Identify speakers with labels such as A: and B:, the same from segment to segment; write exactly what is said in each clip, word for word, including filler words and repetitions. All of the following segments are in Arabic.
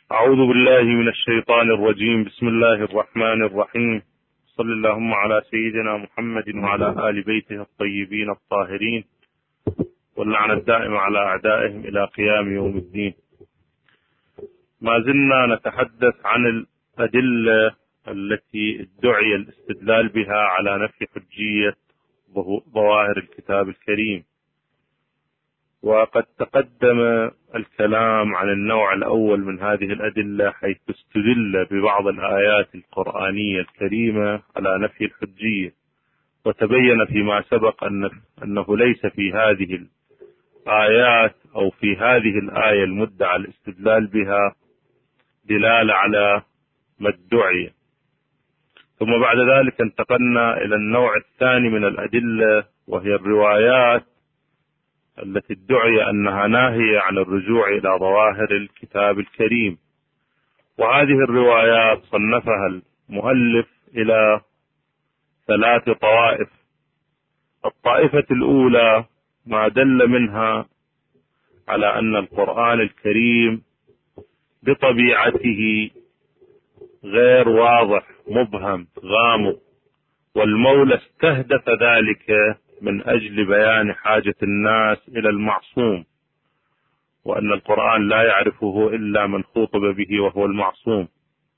A: أعوذ بالله من الشيطان الرجيم. بسم الله الرحمن الرحيم. صلى اللهم على سيدنا محمد وعلى آل بيته الطيبين الطاهرين، واللعنة الدائمة على أعدائهم إلى قيام يوم الدين. ما زلنا نتحدث عن الأدلة التي ادعي الاستدلال بها على نفي حجية ظواهر الكتاب الكريم، وقد تقدم الكلام عن النوع الأول من هذه الأدلة، حيث استدل ببعض الآيات القرآنية الكريمة على نفي الحجية، وتبين فيما سبق أن أنه ليس في هذه الآيات أو في هذه الآية المدعى الاستدلال بها دلالة على ما ادعي. ثم بعد ذلك انتقلنا إلى النوع الثاني من الأدلة، وهي الروايات التي ادعي أنها ناهية عن الرجوع إلى ظواهر الكتاب الكريم. وهذه الروايات صنفها المؤلف إلى ثلاث طوائف. الطائفة الأولى ما دل منها على أن القرآن الكريم بطبيعته غير واضح، مبهم، غامض، والمولى استهدف ذلك من أجل بيان حاجة الناس إلى المعصوم، وأن القرآن لا يعرفه إلا من خوطب به وهو المعصوم.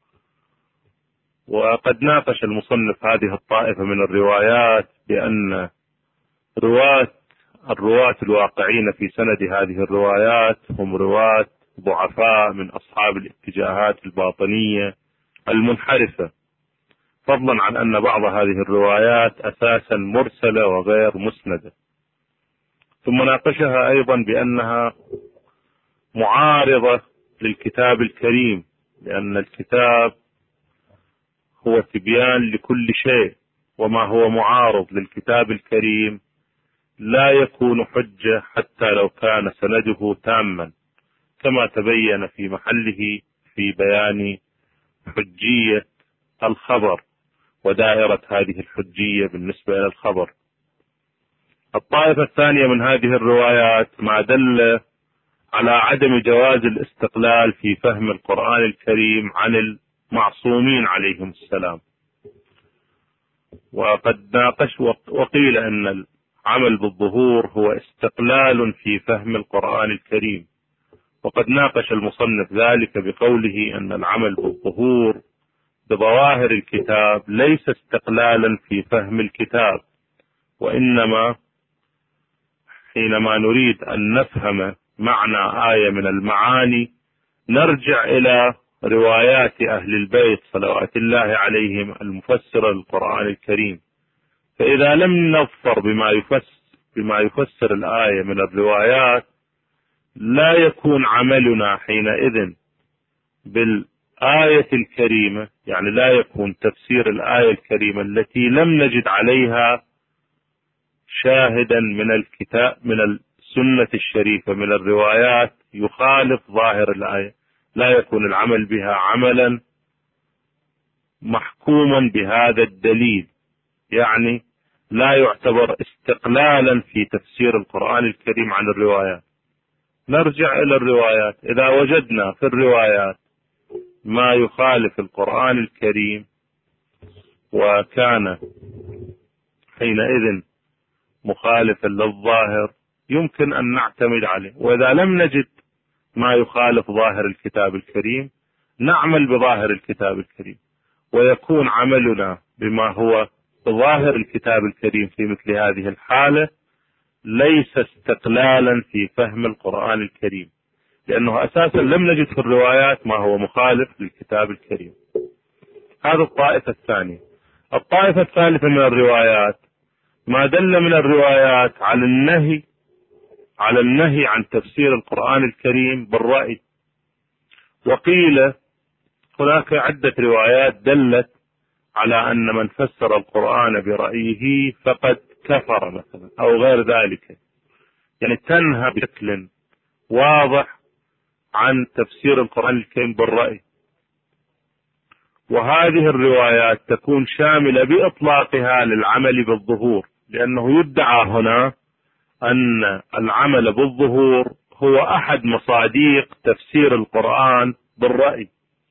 A: وقد ناقش المصنف هذه الطائفة من الروايات بأن رواة الرواة الواقعين في سند هذه الروايات هم رواة ضعفاء من أصحاب الاتجاهات الباطنية المنحرفة، فضلا عن أن بعض هذه الروايات أساسا مرسلة وغير مسندة. ثم ناقشها أيضا بأنها معارضة للكتاب الكريم، لأن الكتاب هو تبيان لكل شيء، وما هو معارض للكتاب الكريم لا يكون حجة حتى لو كان سنده تاما، كما تبين في محله في بيان حجية الخبر ودائرة هذه الحجية بالنسبة إلى الخبر. الطائفة الثانية من هذه الروايات ما دل على عدم جواز الاستقلال في فهم القرآن الكريم عن المعصومين عليهم السلام. وقد ناقش وقيل أن العمل بالظهور هو استقلال في فهم القرآن الكريم، وقد ناقش المصنف ذلك بقوله أن العمل بالظهور بظواهر الكتاب ليس استقلالا في فهم الكتاب، وإنما حينما نريد أن نفهم معنى آية من المعاني نرجع إلى روايات أهل البيت صلوات الله عليهم المفسرة للقرآن الكريم. فإذا لم نظفر بما يفسر, بما يفسر الآية من الروايات لا يكون عملنا حينئذ بالآية الكريمة، يعني لا يكون تفسير الآية الكريمة التي لم نجد عليها شاهدا من الكتاب من السنة الشريفة من الروايات يخالف ظاهر الآية، لا يكون العمل بها عملا محكوما بهذا الدليل، يعني لا يعتبر استقلالا في تفسير القرآن الكريم عن الروايات. نرجع إلى الروايات، إذا وجدنا في الروايات ما يخالف القرآن الكريم وكان حينئذ مخالفا للظاهر يمكن أن نعتمد عليه، وإذا لم نجد ما يخالف ظاهر الكتاب الكريم نعمل بظاهر الكتاب الكريم، ويكون عملنا بما هو ظاهر الكتاب الكريم في مثل هذه الحالة ليس استقلالا في فهم القرآن الكريم، لأنه أساسا لم نجد في الروايات ما هو مخالف للكتاب الكريم. هذا الطائفة الثانية. الطائفة الثالثة من الروايات ما دل من الروايات على النهي على النهي عن تفسير القرآن الكريم بالرأي. وقيل هناك عدة روايات دلت على أن من فسر القرآن برأيه فقد كفر مثلا أو غير ذلك، يعني تنهى بشكل واضح عن تفسير القرآن الكريم بالرأي. وهذه الروايات تكون شاملة بإطلاقها للعمل بالظهور، لأنه يدعى هنا أن العمل بالظهور هو أحد مصاديق تفسير القرآن بالرأي.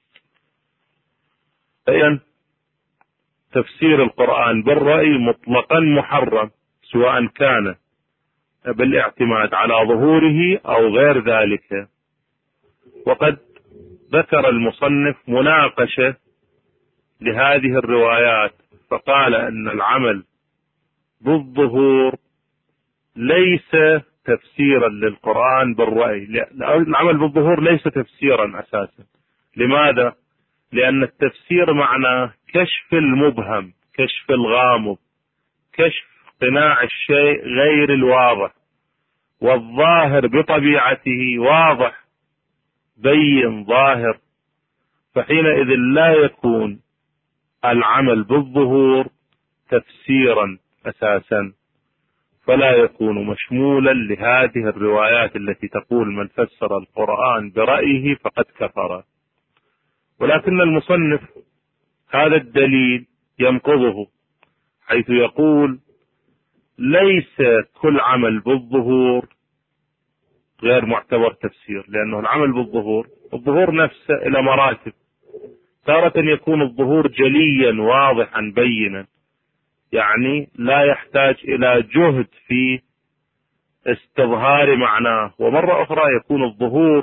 A: فإن تفسير القرآن بالرأي مطلقا محرم، سواء كان بالاعتماد على ظهوره أو غير ذلك. وقد ذكر المصنف مناقشة لهذه الروايات، فقال أن العمل بالظهور ليس تفسيرا للقرآن بالرأي. العمل بالظهور ليس تفسيرا أساسا. لماذا؟ لأن التفسير معناه كشف المبهم، كشف الغامض، كشف قناع الشيء غير الواضح، والظاهر بطبيعته واضح بين ظاهر، فحينئذ لا يكون العمل بالظهور تفسيرا أساسا، فلا يكون مشمولا لهذه الروايات التي تقول من فسر القرآن برأيه فقد كفر. ولكن المصنف هذا الدليل ينقضه، حيث يقول ليس كل عمل بالظهور غير معتبر تفسير، لأنه العمل بالظهور الظهور نفسه إلى مراتب. تارة يكون الظهور جليا واضحا بينا، يعني لا يحتاج إلى جهد في استظهار معناه، ومرة أخرى يكون الظهور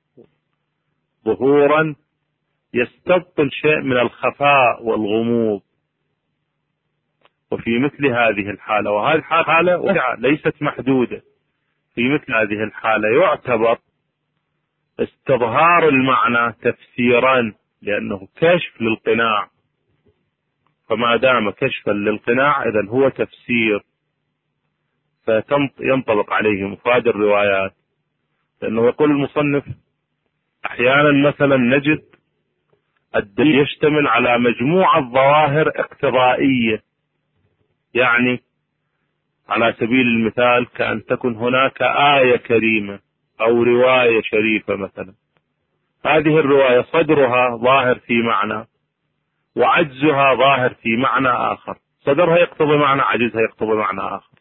A: ظهورا يستبطن شيء من الخفاء والغموض. وفي مثل هذه الحالة، وهذه الحالة واسعة ليست محدودة، في مثل هذه الحالة يعتبر استظهار المعنى تفسيرا، لأنه كشف للقناع، فما دام كشفا للقناع إذن هو تفسير، فينطبق عليه مفاد الروايات. لأنه يقول المصنف أحيانا مثلا نجد الدليل يشتمل على مجموعة ظواهر اقتضائية، يعني على سبيل المثال كأن تكن هناك آية كريمة أو رواية شريفة مثلا، هذه الرواية صدرها ظاهر في معنى وعجزها ظاهر في معنى آخر، صدرها يقتضي معنى، عجزها يقتضي معنى آخر.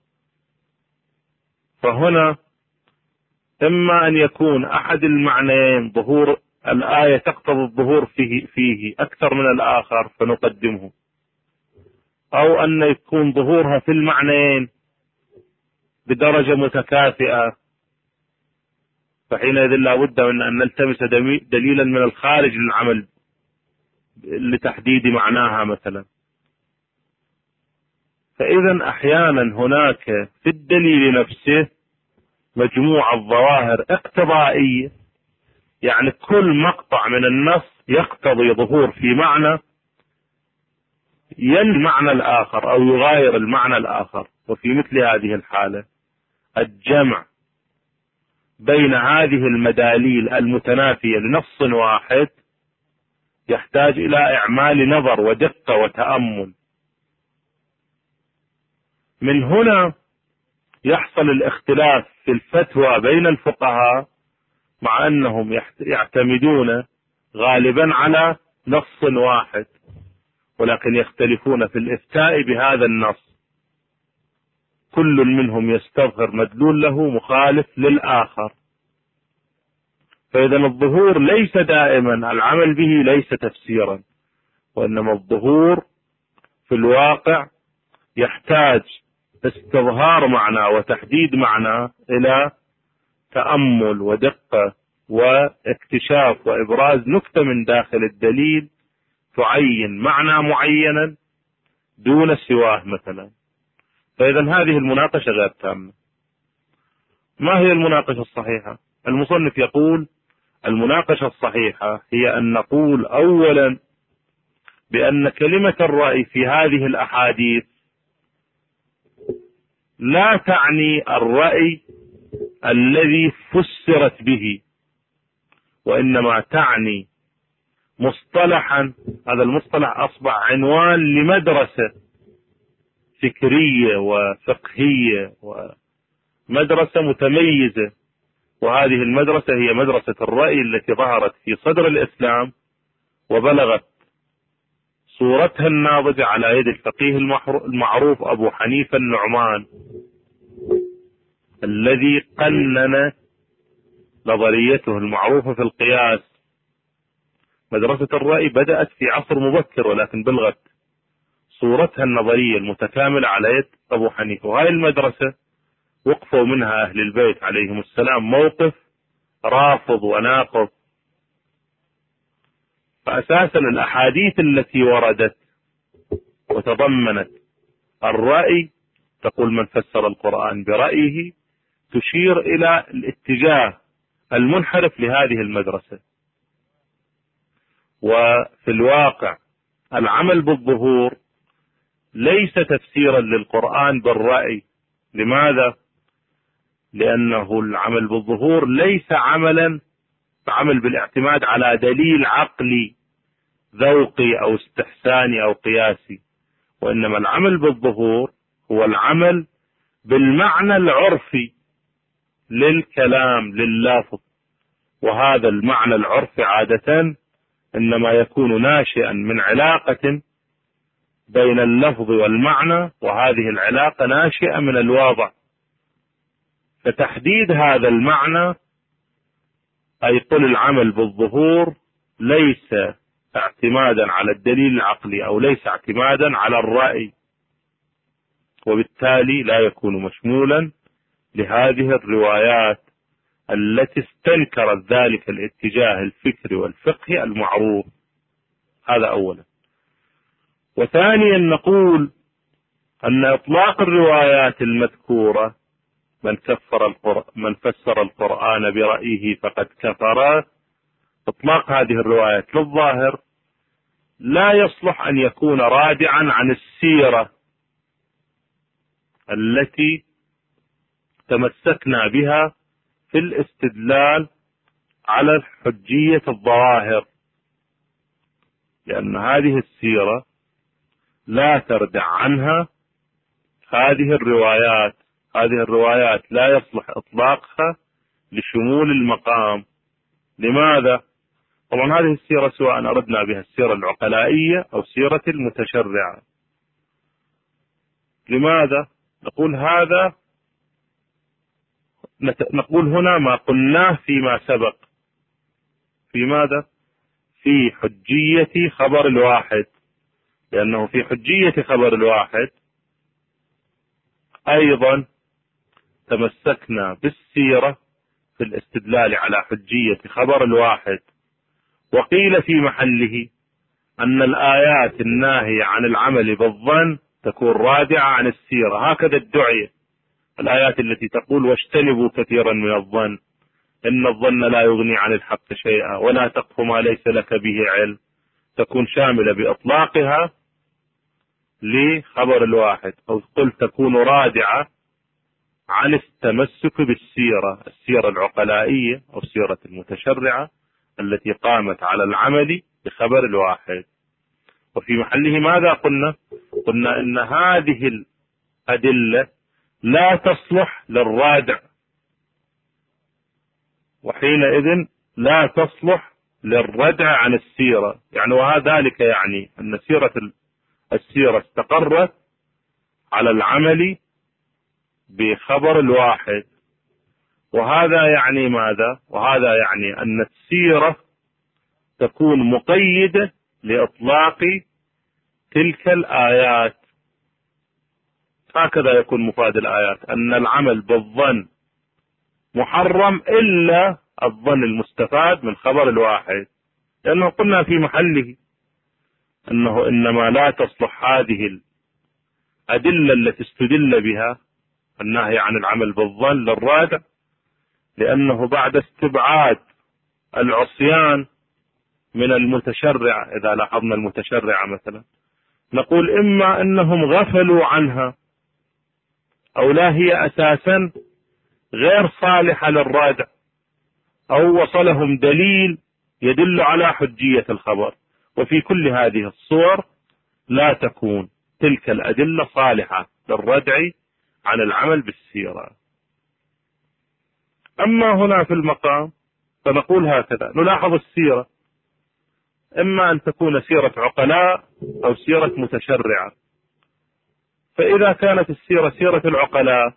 A: فهنا إما أن يكون أحد المعنيين ظهور الآية تقتضي الظهور فيه, فيه أكثر من الآخر فنقدمه، أو أن يكون ظهورها في المعنيين بدرجة متكافئة، فحينئذ لا بد من أن نلتمس دليلا من الخارج للعمل لتحديد معناها مثلا. فإذا أحيانا هناك في الدليل نفسه مجموعة ظواهر اقتضائية، يعني كل مقطع من النص يقتضي ظهور في معنى ينفي المعنى الآخر أو يغاير المعنى الآخر. وفي مثل هذه الحالة الجمع بين هذه المداليل المتنافية لنص واحد يحتاج إلى إعمال نظر ودقة وتأمل. من هنا يحصل الاختلاف في الفتوى بين الفقهاء، مع أنهم يعتمدون غالبا على نص واحد، ولكن يختلفون في الإفتاء بهذا النص، كل منهم يستظهر مدلول له مخالف للآخر. فإذا الظهور ليس دائما العمل به ليس تفسيرا، وإنما الظهور في الواقع يحتاج استظهار معنى وتحديد معنى إلى تأمل ودقة واكتشاف وإبراز نكتة من داخل الدليل تعين معنى معينا دون سواه مثلا. فإذا هذه المناقشة غير تامة. ما هي المناقشة الصحيحة؟ المصنف يقول المناقشة الصحيحة هي أن نقول أولا بأن كلمة الرأي في هذه الأحاديث لا تعني الرأي الذي فسرت به، وإنما تعني مصطلحا، هذا المصطلح أصبح عنوان لمدرسة فكرية وفقهية ومدرسة متميزة، وهذه المدرسة هي مدرسة الرأي التي ظهرت في صدر الإسلام وبلغت صورتها الناضجة على يد الفقيه المعروف أبو حنيفة النعمان، الذي قنن نظريته المعروفة في القياس مدرسة الرأي بدأت في عصر مبكر، ولكن بلغت صورتها النظرية المتكاملة على يد أبو حنيفة. وهذه المدرسة وقفوا منها أهل البيت عليهم السلام موقف رافض وناقض. فأساسا الأحاديث التي وردت وتضمنت الرأي تقول من فسر القرآن برأيه تشير إلى الاتجاه المنحرف لهذه المدرسة. وفي الواقع العمل بالظهور ليس تفسيرا للقرآن بالرأي. لماذا؟ لأنه العمل بالظهور ليس عملا عمل بالاعتماد على دليل عقلي ذوقي أو استحساني أو قياسي، وإنما العمل بالظهور هو العمل بالمعنى العرفي للكلام لللفظ. وهذا المعنى العرفي عادة إنما يكون ناشئا من علاقة بين اللفظ والمعنى، وهذه العلاقة ناشئة من الواضع. فتحديد هذا المعنى أي قل العمل بالظهور ليس اعتمادا على الدليل العقلي أو ليس اعتمادا على الرأي، وبالتالي لا يكون مشمولا لهذه الروايات التي استنكرت ذلك الاتجاه الفكري والفقهي المعروف. هذا أولا. وثانيا نقول أن إطلاق الروايات المذكورة من كفر القرآن من فسر القرآن برأيه فقد كفر، إطلاق هذه الروايات للظاهر لا يصلح أن يكون رادعا عن السيرة التي تمسكنا بها في الاستدلال على حجية الظواهر، لأن هذه السيرة لا تردع عنها هذه الروايات. هذه الروايات لا يصلح إطلاقها لشمول المقام. لماذا؟ طبعا هذه السيرة سواء أردنا بها السيرة العقلائية أو سيرة المتشرعة. لماذا؟ نقول هذا نقول هنا ما قلناه فيما سبق في ماذا؟ في حجية خبر الواحد، لأنه في حجية خبر الواحد أيضا تمسكنا بالسيرة في الاستدلال على حجية خبر الواحد. وقيل في محله أن الآيات الناهية عن العمل بالظن تكون رادعة عن السيرة. هكذا الدعية الآيات التي تقول واجتنبوا كثيرا من الظن إن الظن لا يغني عن الحق شيئا ولا تقف ما ليس لك به علم، تكون شاملة بإطلاقها لخبر الواحد، أو قل تكون رادعة عن التمسك بالسيرة السيرة العقلائية أو السيرة المتشرعة التي قامت على العمل بخبر الواحد. وفي محله ماذا قلنا؟ قلنا إن هذه الأدلة لا تصلح للرادع، وحينئذ لا تصلح للردع عن السيرة. يعني وذلك يعني أن سيرة السيرة استقرت على العمل بخبر الواحد. وهذا يعني ماذا؟ وهذا يعني أن السيرة تكون مقيدة لإطلاق تلك الآيات. هكذا يكون مفاد الآيات أن العمل بالظن محرم إلا الظن المستفاد من خبر الواحد، لأنه قلنا في محله أنه إنما لا تصلح هذه الأدلة التي استدل بها النهي عن العمل بالظن للرادع، لأنه بعد استبعاد العصيان من المتشرع، إذا لاحظنا المتشرع مثلا نقول إما أنهم غفلوا عنها أو لا هي أساسا غير صالحة للرادع، أو وصلهم دليل يدل على حجية الخبر. وفي كل هذه الصور لا تكون تلك الأدلة صالحة للردع عن العمل بالسيرة. أما هنا في المقام فنقول هكذا، نلاحظ السيرة إما أن تكون سيرة عقلاء أو سيرة متشرعة. فإذا كانت السيرة سيرة العقلاء،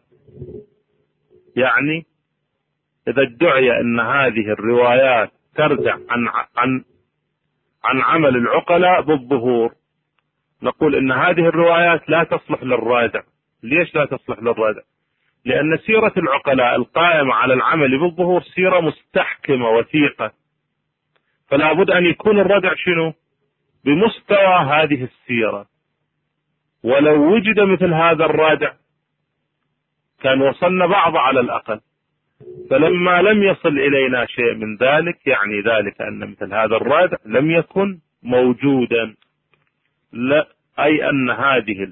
A: يعني إذا ادعي أن هذه الروايات تردع عن عن عن عمل العقلاء بالظهور، نقول إن هذه الروايات لا تصلح للرادع. ليش لا تصلح للرادع؟ لأن سيرة العقلاء القائمة على العمل بالظهور سيرة مستحكمة وثيقة، فلا بد أن يكون الردع شنو؟ بمستوى هذه السيرة. ولو وجد مثل هذا الرادع كان وصلنا بعض على الأقل، فلما لم يصل إلينا شيء من ذلك يعني ذلك أن مثل هذا الرادع لم يكن موجودا. لا، أي أن هذه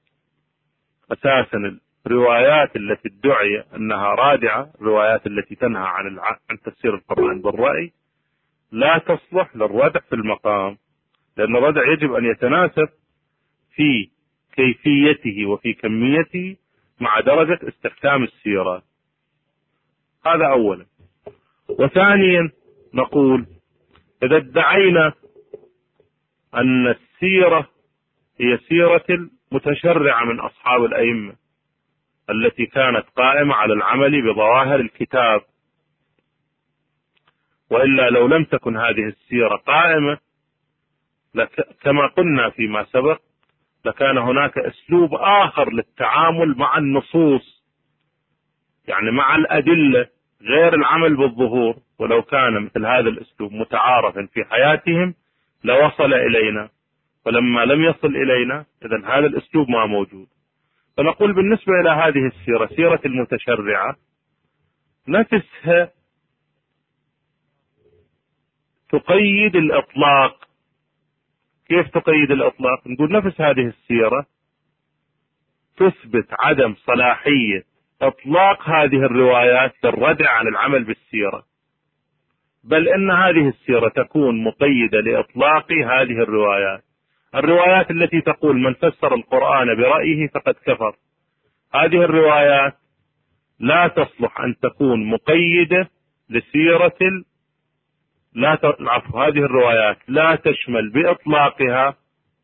A: أساسا الروايات التي ادعي أنها رادعة، الروايات التي تنهى عن الع... عن تفسير القرآن بالرأي، لا تصلح للردع في المقام، لأن الردع يجب أن يتناسب في كيفيته وفي كميته مع درجة استحكام السيرة. هذا أولا. وثانيا نقول إذا ادعينا أن السيرة هي سيرة المتشرعة من أصحاب الأئمة التي كانت قائمة على العمل بظواهر الكتاب، وإلا لو لم تكن هذه السيرة قائمة لك كما قلنا فيما سبق لكان هناك أسلوب آخر للتعامل مع النصوص، يعني مع الأدلة غير العمل بالظهور. ولو كان مثل هذا الأسلوب متعارفا في حياتهم لوصل إلينا، فلما لم يصل إلينا إذن هذا الأسلوب ما موجود. فنقول بالنسبة إلى هذه السيرة، سيرة المتشرعة، نفسها تقيد الإطلاق. كيف تقيد الإطلاق؟ نقول نفس هذه السيرة تثبت عدم صلاحية إطلاق هذه الروايات للردع عن العمل بالسيرة، بل إن هذه السيرة تكون مقيدة لإطلاق هذه الروايات. الروايات التي تقول من فسر القرآن برأيه فقد كفر، هذه الروايات لا تصلح أن تكون مقيدة لسيرة ال... لا العفو هذه الروايات لا تشمل بإطلاقها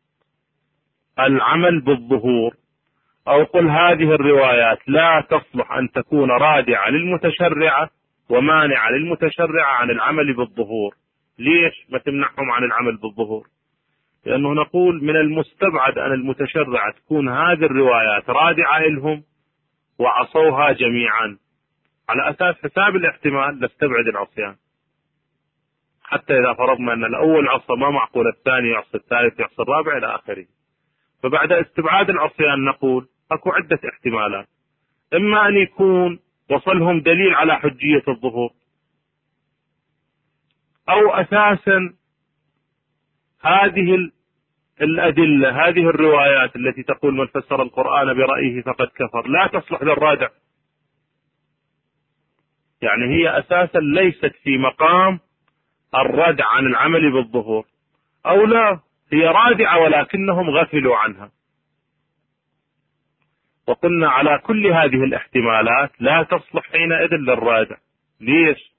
A: العمل بالظهور، أو قل هذه الروايات لا تصلح أن تكون رادعة للمتشرعة ومانعة للمتشرعة عن العمل بالظهور. ليش ما تمنعهم عن العمل بالظهور؟ لأنه نقول من المستبعد أن المتشرعة تكون هذه الروايات رادعة لهم وعصوها جميعا. على أساس حساب الاحتمال نستبعد العصيان، حتى إذا فرضنا أن الأول عصى ما معقول الثاني يعصي الثالث يعصي الرابع إلى آخره. فبعد استبعاد العصيان نقول أكو عدة احتمالات، إما أن يكون وصلهم دليل على حجية الظهور، أو أساسا هذه الأدلة هذه الروايات التي تقول من فسر القرآن برأيه فقد كفر لا تصلح للرادع، يعني هي أساسا ليست في مقام الردع عن العمل بالظهور، أو لا هي رادعة ولكنهم غفلوا عنها. وقلنا على كل هذه الاحتمالات لا تصلح حينئذ للرادع. ليش؟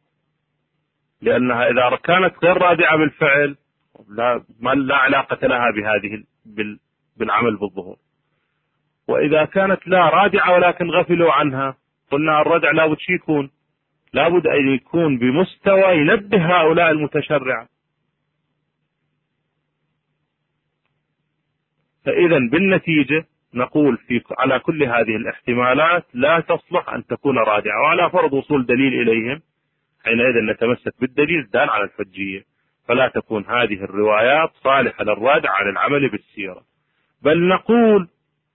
A: لأنها إذا كانت غير رادعة بالفعل لا, ما لا علاقة لها بهذه بالعمل بالظهور، وإذا كانت لا رادعة ولكن غفلوا عنها قلنا الردع لابد شي يكون لابد أن يكون بمستوى ينبه هؤلاء المتشرعة. فإذا بالنتيجة نقول في على كل هذه الاحتمالات لا تصلح أن تكون رادعة، وعلى فرض وصول دليل إليهم حينئذ نتمسك بالدليل الدال على الحجية، فلا تكون هذه الروايات صالحة للرادع عن العمل بالسيرة. بل نقول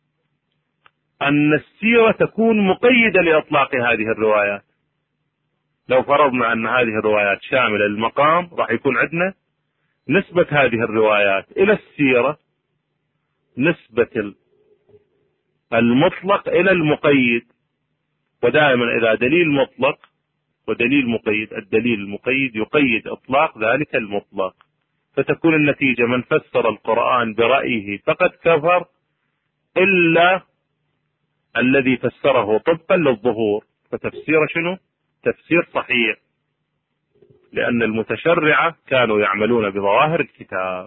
A: أن السيرة تكون مقيدة لإطلاق هذه الروايات. لو فرضنا أن هذه الروايات شاملة للمقام راح يكون عندنا نسبة هذه الروايات إلى السيرة نسبة المطلق إلى المقيد، ودائما إذا دليل مطلق ودليل مقيد الدليل المقيد يقيد إطلاق ذلك المطلق، فتكون النتيجة من فسر القرآن برأيه فقد كفر إلا الذي فسره طبقا للظهور، فتفسير شنو؟ تفسير صحيح، لأن المتشرعة كانوا يعملون بظواهر الكتاب.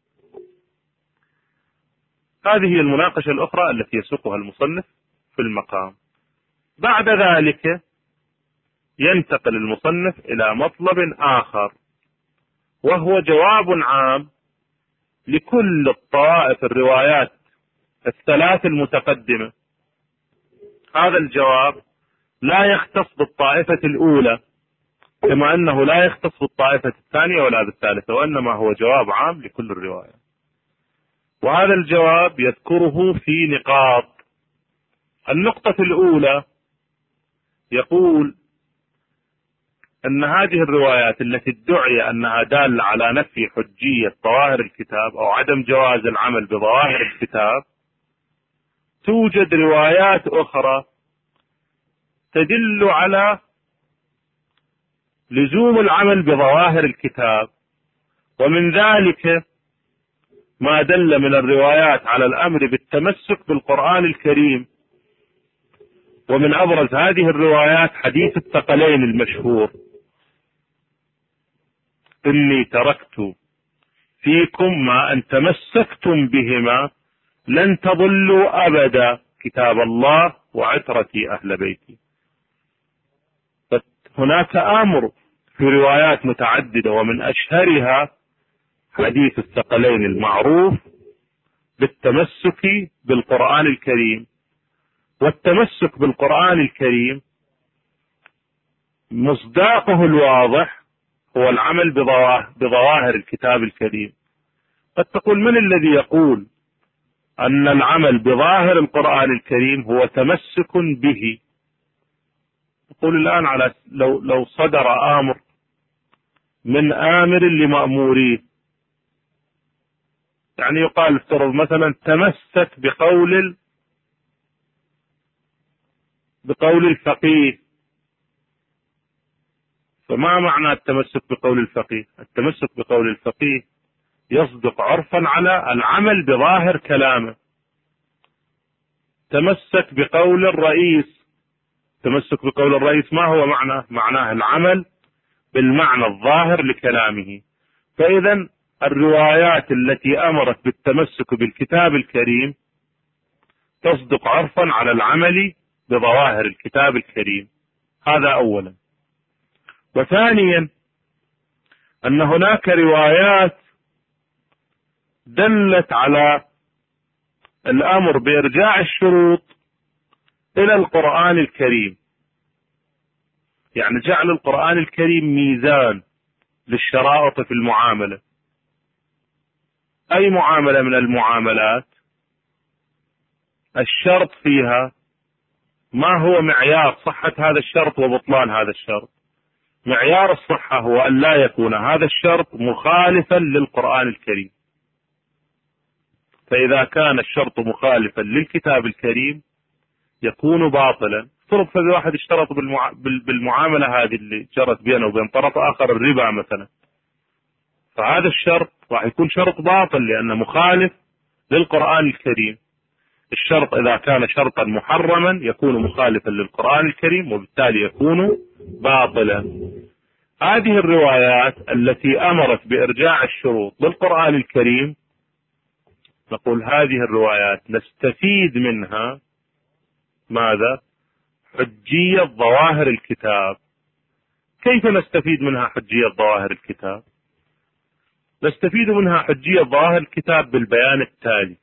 A: هذه هي المناقشة الأخرى التي يسوقها المصنف في المقام. بعد ذلك ينتقل المصنف إلى مطلب آخر، وهو جواب عام لكل الطوائف الروايات الثلاث المتقدمة. هذا الجواب لا يختص بالطائفة الأولى كما أنه لا يختص بالطائفة الثانية ولا بالثالثة، وإنما هو جواب عام لكل الروايات. وهذا الجواب يذكره في نقاط. النقطة الأولى يقول أن هذه الروايات التي ادعي أنها دالة على نفي حجية ظواهر الكتاب أو عدم جواز العمل بظواهر الكتاب، توجد روايات أخرى تدل على لزوم العمل بظواهر الكتاب، ومن ذلك ما دل من الروايات على الأمر بالتمسك بالقرآن الكريم. ومن أبرز هذه الروايات حديث الثقلين المشهور: إني تركت فيكم ما أن تمسكتم بهما لن تضلوا أبدا، كتاب الله وعترتي أهل بيتي. هناك أمر في روايات متعددة، ومن أشهرها حديث الثقلين المعروف بالتمسك بالقرآن الكريم. والتمسك بالقرآن الكريم مصداقه الواضح هو العمل بظواهر الكتاب الكريم. قد تقول: من الذي يقول أن العمل بظاهر القرآن الكريم هو تمسك به؟ نقول الآن على لو لو صدر آمر من آمر لمأموريه، يعني يقال افترض مثلا تمسك بقول بقول الفقيه، فما معنى التمسك بقول الفقيه؟ التمسك بقول الفقيه يصدق عرفا على العمل بظاهر كلامه. تمسك بقول الرئيس، تمسك بقول الرئيس ما هو معناه؟ معناه العمل بالمعنى الظاهر لكلامه. فإذا الروايات التي أمرت بالتمسك بالكتاب الكريم تصدق عرفا على العمل بظواهر الكتاب الكريم. هذا أولا. وثانيا أن هناك روايات دلت على الأمر بإرجاع الشروط إلى القرآن الكريم، يعني جعل القرآن الكريم ميزان للشرائط في المعاملة. أي معاملة من المعاملات الشرط فيها ما هو معيار صحة هذا الشرط وبطلان هذا الشرط؟ معيار الصحة هو أن لا يكون هذا الشرط مخالفا للقرآن الكريم. فإذا كان الشرط مخالفا للكتاب الكريم يكون باطلا. افترض في واحد اشترط بالمع... بالمعاملة هذه اللي جرت بينه وبين طرف آخر الربا مثلا، فهذا الشرط راح يكون شرط باطل لأنه مخالف للقرآن الكريم. الشرط إذا كان شرطا محرما يكون مخالفا للقرآن الكريم وبالتالي يكون باطلا. هذه الروايات التي أمرت بإرجاع الشروط للقرآن الكريم نقول هذه الروايات نستفيد منها ماذا؟ حجية ظواهر الكتاب. كيف نستفيد منها حجية ظواهر الكتاب؟ نستفيد منها حجية ظواهر الكتاب بالبيان التالي: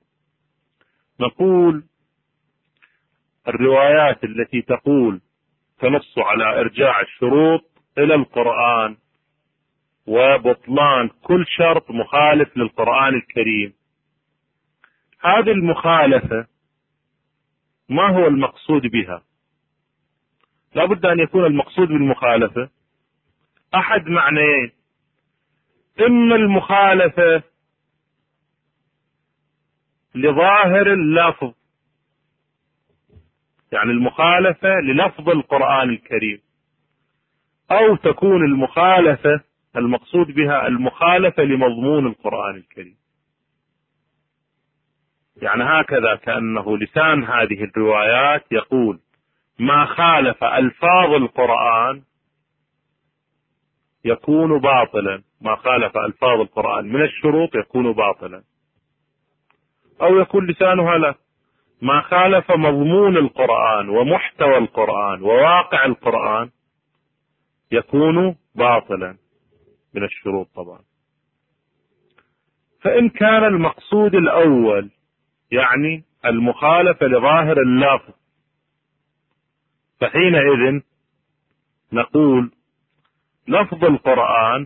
A: نقول الروايات التي تقول تنص على إرجاع الشروط إلى القرآن وبطلان كل شرط مخالف للقرآن الكريم، هذه المخالفة ما هو المقصود بها؟ لا بد أن يكون المقصود بالمخالفة أحد معنيين: إما المخالفة لظاهر اللفظ، يعني المخالفة للفظ القرآن الكريم، أو تكون المخالفة المقصود بها المخالفة لمضمون القرآن الكريم. يعني هكذا كأنه لسان هذه الروايات يقول ما خالف ألفاظ القرآن يكون باطلا، ما خالف ألفاظ القرآن من الشروط يكون باطلا. أو يكون لسانها لا، ما خالف مضمون القرآن ومحتوى القرآن وواقع القرآن يكون باطلا. من الشروط طبعا. فإن كان المقصود الأول يعني المخالفة لظاهر اللفظ، فحينئذ نقول لفظ القرآن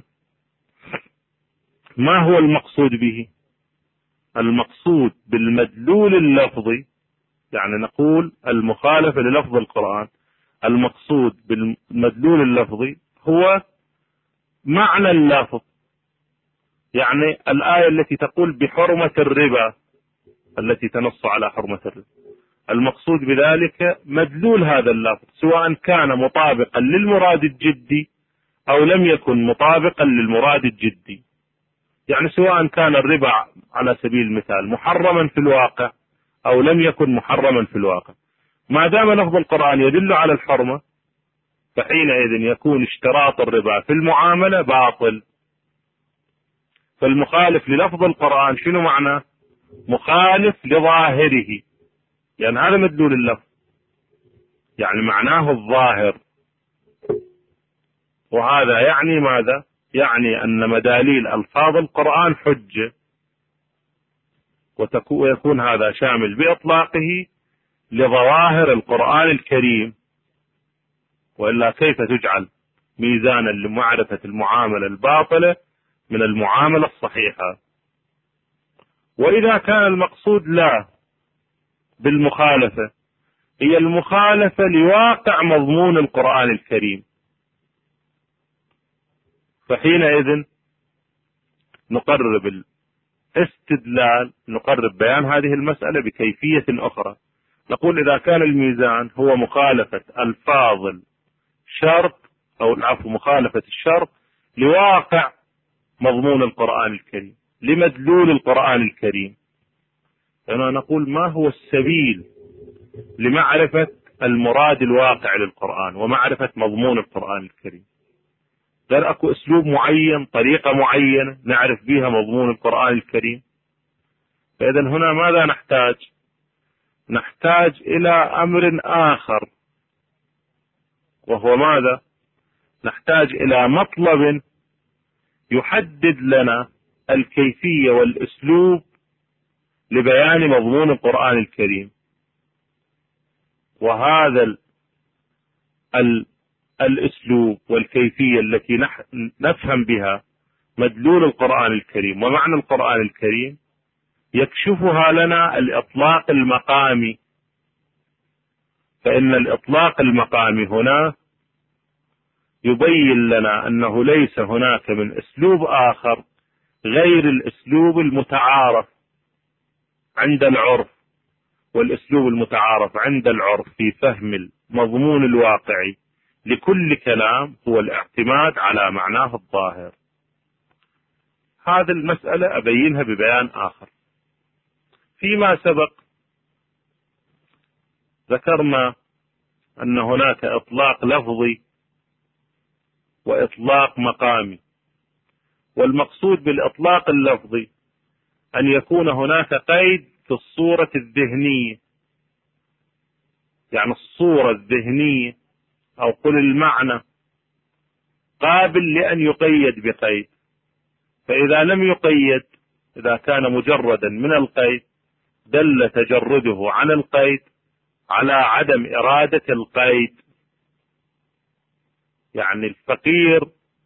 A: ما هو المقصود به؟ المقصود بالمدلول اللفظي، يعني نقول المخالفة للفظ القرآن المقصود بالمدلول اللفظي هو معنى اللفظ، يعني الآية التي تقول بحرمة الربا التي تنص على حرمة الربا، المقصود بذلك مدلول هذا اللفظ سواء كان مطابقا للمراد الجدي أو لم يكن مطابقا للمراد الجدي. يعني سواء كان الربا على سبيل المثال محرما في الواقع أو لم يكن محرما في الواقع، ما دام لفظ القرآن يدل على الحرمة فحينئذ يكون اشتراط الربا في المعاملة باطل. فالمخالف للفظ القرآن شنو معناه؟ مخالف لظاهره، يعني هذا مدلول اللفظ، يعني معناه الظاهر. وهذا يعني ماذا؟ يعني أن مداليل ألفاظ القرآن حجة، ويكون هذا شامل بإطلاقه لظواهر القرآن الكريم، وإلا كيف تجعل ميزانا لمعرفة المعاملة الباطلة من المعاملة الصحيحة؟ وإذا كان المقصود لا بالمخالفة هي المخالفة لواقع مضمون القرآن الكريم، فحينئذ نقرب الاستدلال، نقرب بيان هذه المسألة بكيفية أخرى. نقول إذا كان الميزان هو مخالفة ألفاظ الشرط أو العفو مخالفة الشرط لواقع مضمون القرآن الكريم لمدلول القرآن الكريم، أنا نقول ما هو السبيل لمعرفة المراد الواقع للقرآن ومعرفة مضمون القرآن الكريم؟ غير أكو أسلوب معين، طريقة معينة نعرف بها مضمون القرآن الكريم. فإذا هنا ماذا نحتاج؟ نحتاج إلى أمر آخر، وهو ماذا؟ نحتاج إلى مطلب يحدد لنا الكيفية والأسلوب لبيان مضمون القرآن الكريم. وهذا ال ال الأسلوب والكيفية التي نفهم بها مدلول القرآن الكريم ومعنى القرآن الكريم يكشفها لنا الإطلاق المقامي. فإن الإطلاق المقامي هنا يبين لنا أنه ليس هناك من أسلوب آخر غير الأسلوب المتعارف عند العرف، والأسلوب المتعارف عند العرف في فهم المضمون الواقعي لكل كلام هو الاعتماد على معناه الظاهر. هذه المسألة أبينها ببيان آخر. فيما سبق ذكرنا أن هناك إطلاق لفظي وإطلاق مقامي، والمقصود بالإطلاق اللفظي أن يكون هناك قيد في الصورة الذهنية، يعني الصورة الذهنية أو قل المعنى قابل لأن يقيد بقيد، فإذا لم يقيد إذا كان مجردا من القيد دل تجرده عن القيد على عدم إرادة القيد. يعني الفقير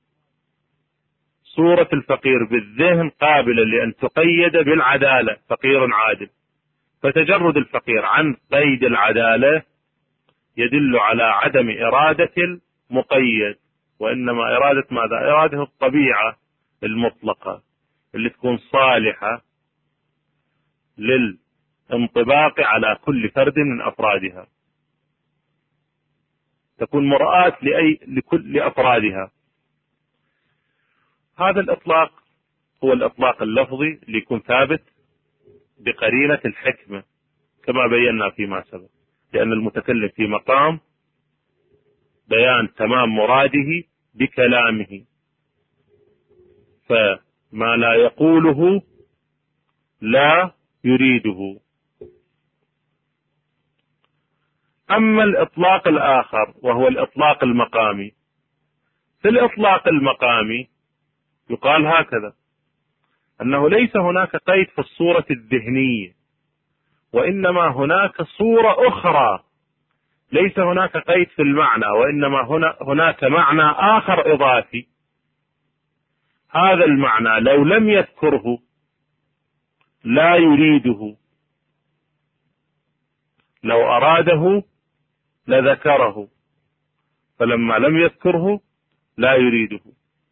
A: صورة الفقير بالذهن قابلة لأن تقيد بالعدالة، فقير عادل، فتجرد الفقير عن قيد العدالة يدل على عدم إرادة المقيد، وإنما إرادة ماذا؟ إرادة الطبيعة المطلقة اللي تكون صالحة للانطباق على كل فرد من أفرادها، تكون مرآة لأي لكل لأفرادها. هذا الإطلاق هو الإطلاق اللفظي اللي يكون ثابت بقرينة الحكمة كما بينا فيما سبق، لأن المتكلم في مقام بيان تمام مراده بكلامه، فما لا يقوله لا يريده. أما الإطلاق الآخر وهو الإطلاق المقامي، في الإطلاق المقامي يقال هكذا، أنه ليس هناك قيد في الصورة الذهنية، وإنما هناك صورة أخرى، ليس هناك قيد في المعنى، وإنما هنا هناك معنى آخر إضافي. هذا المعنى لو لم يذكره لا يريده، لو أراده لذكره، فلما لم يذكره لا يريده.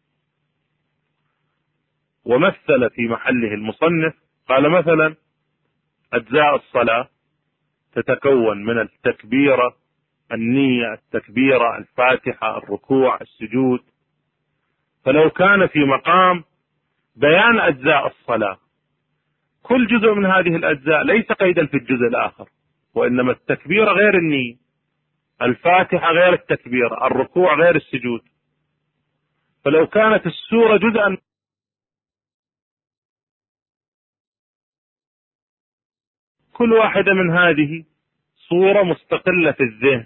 A: ومثل في محله المصنف، قال مثلا أجزاء الصلاة تتكون من التكبيرة، النية، التكبيرة، الفاتحة، الركوع، السجود. فلو كان في مقام بيان أجزاء الصلاة كل جزء من هذه الأجزاء ليس قيدا في الجزء الآخر، وإنما التكبيرة غير النية، الفاتحة غير التكبيرة، الركوع غير السجود. فلو كانت السورة جزءا كل واحدة من هذه صورة مستقلة في الذهن،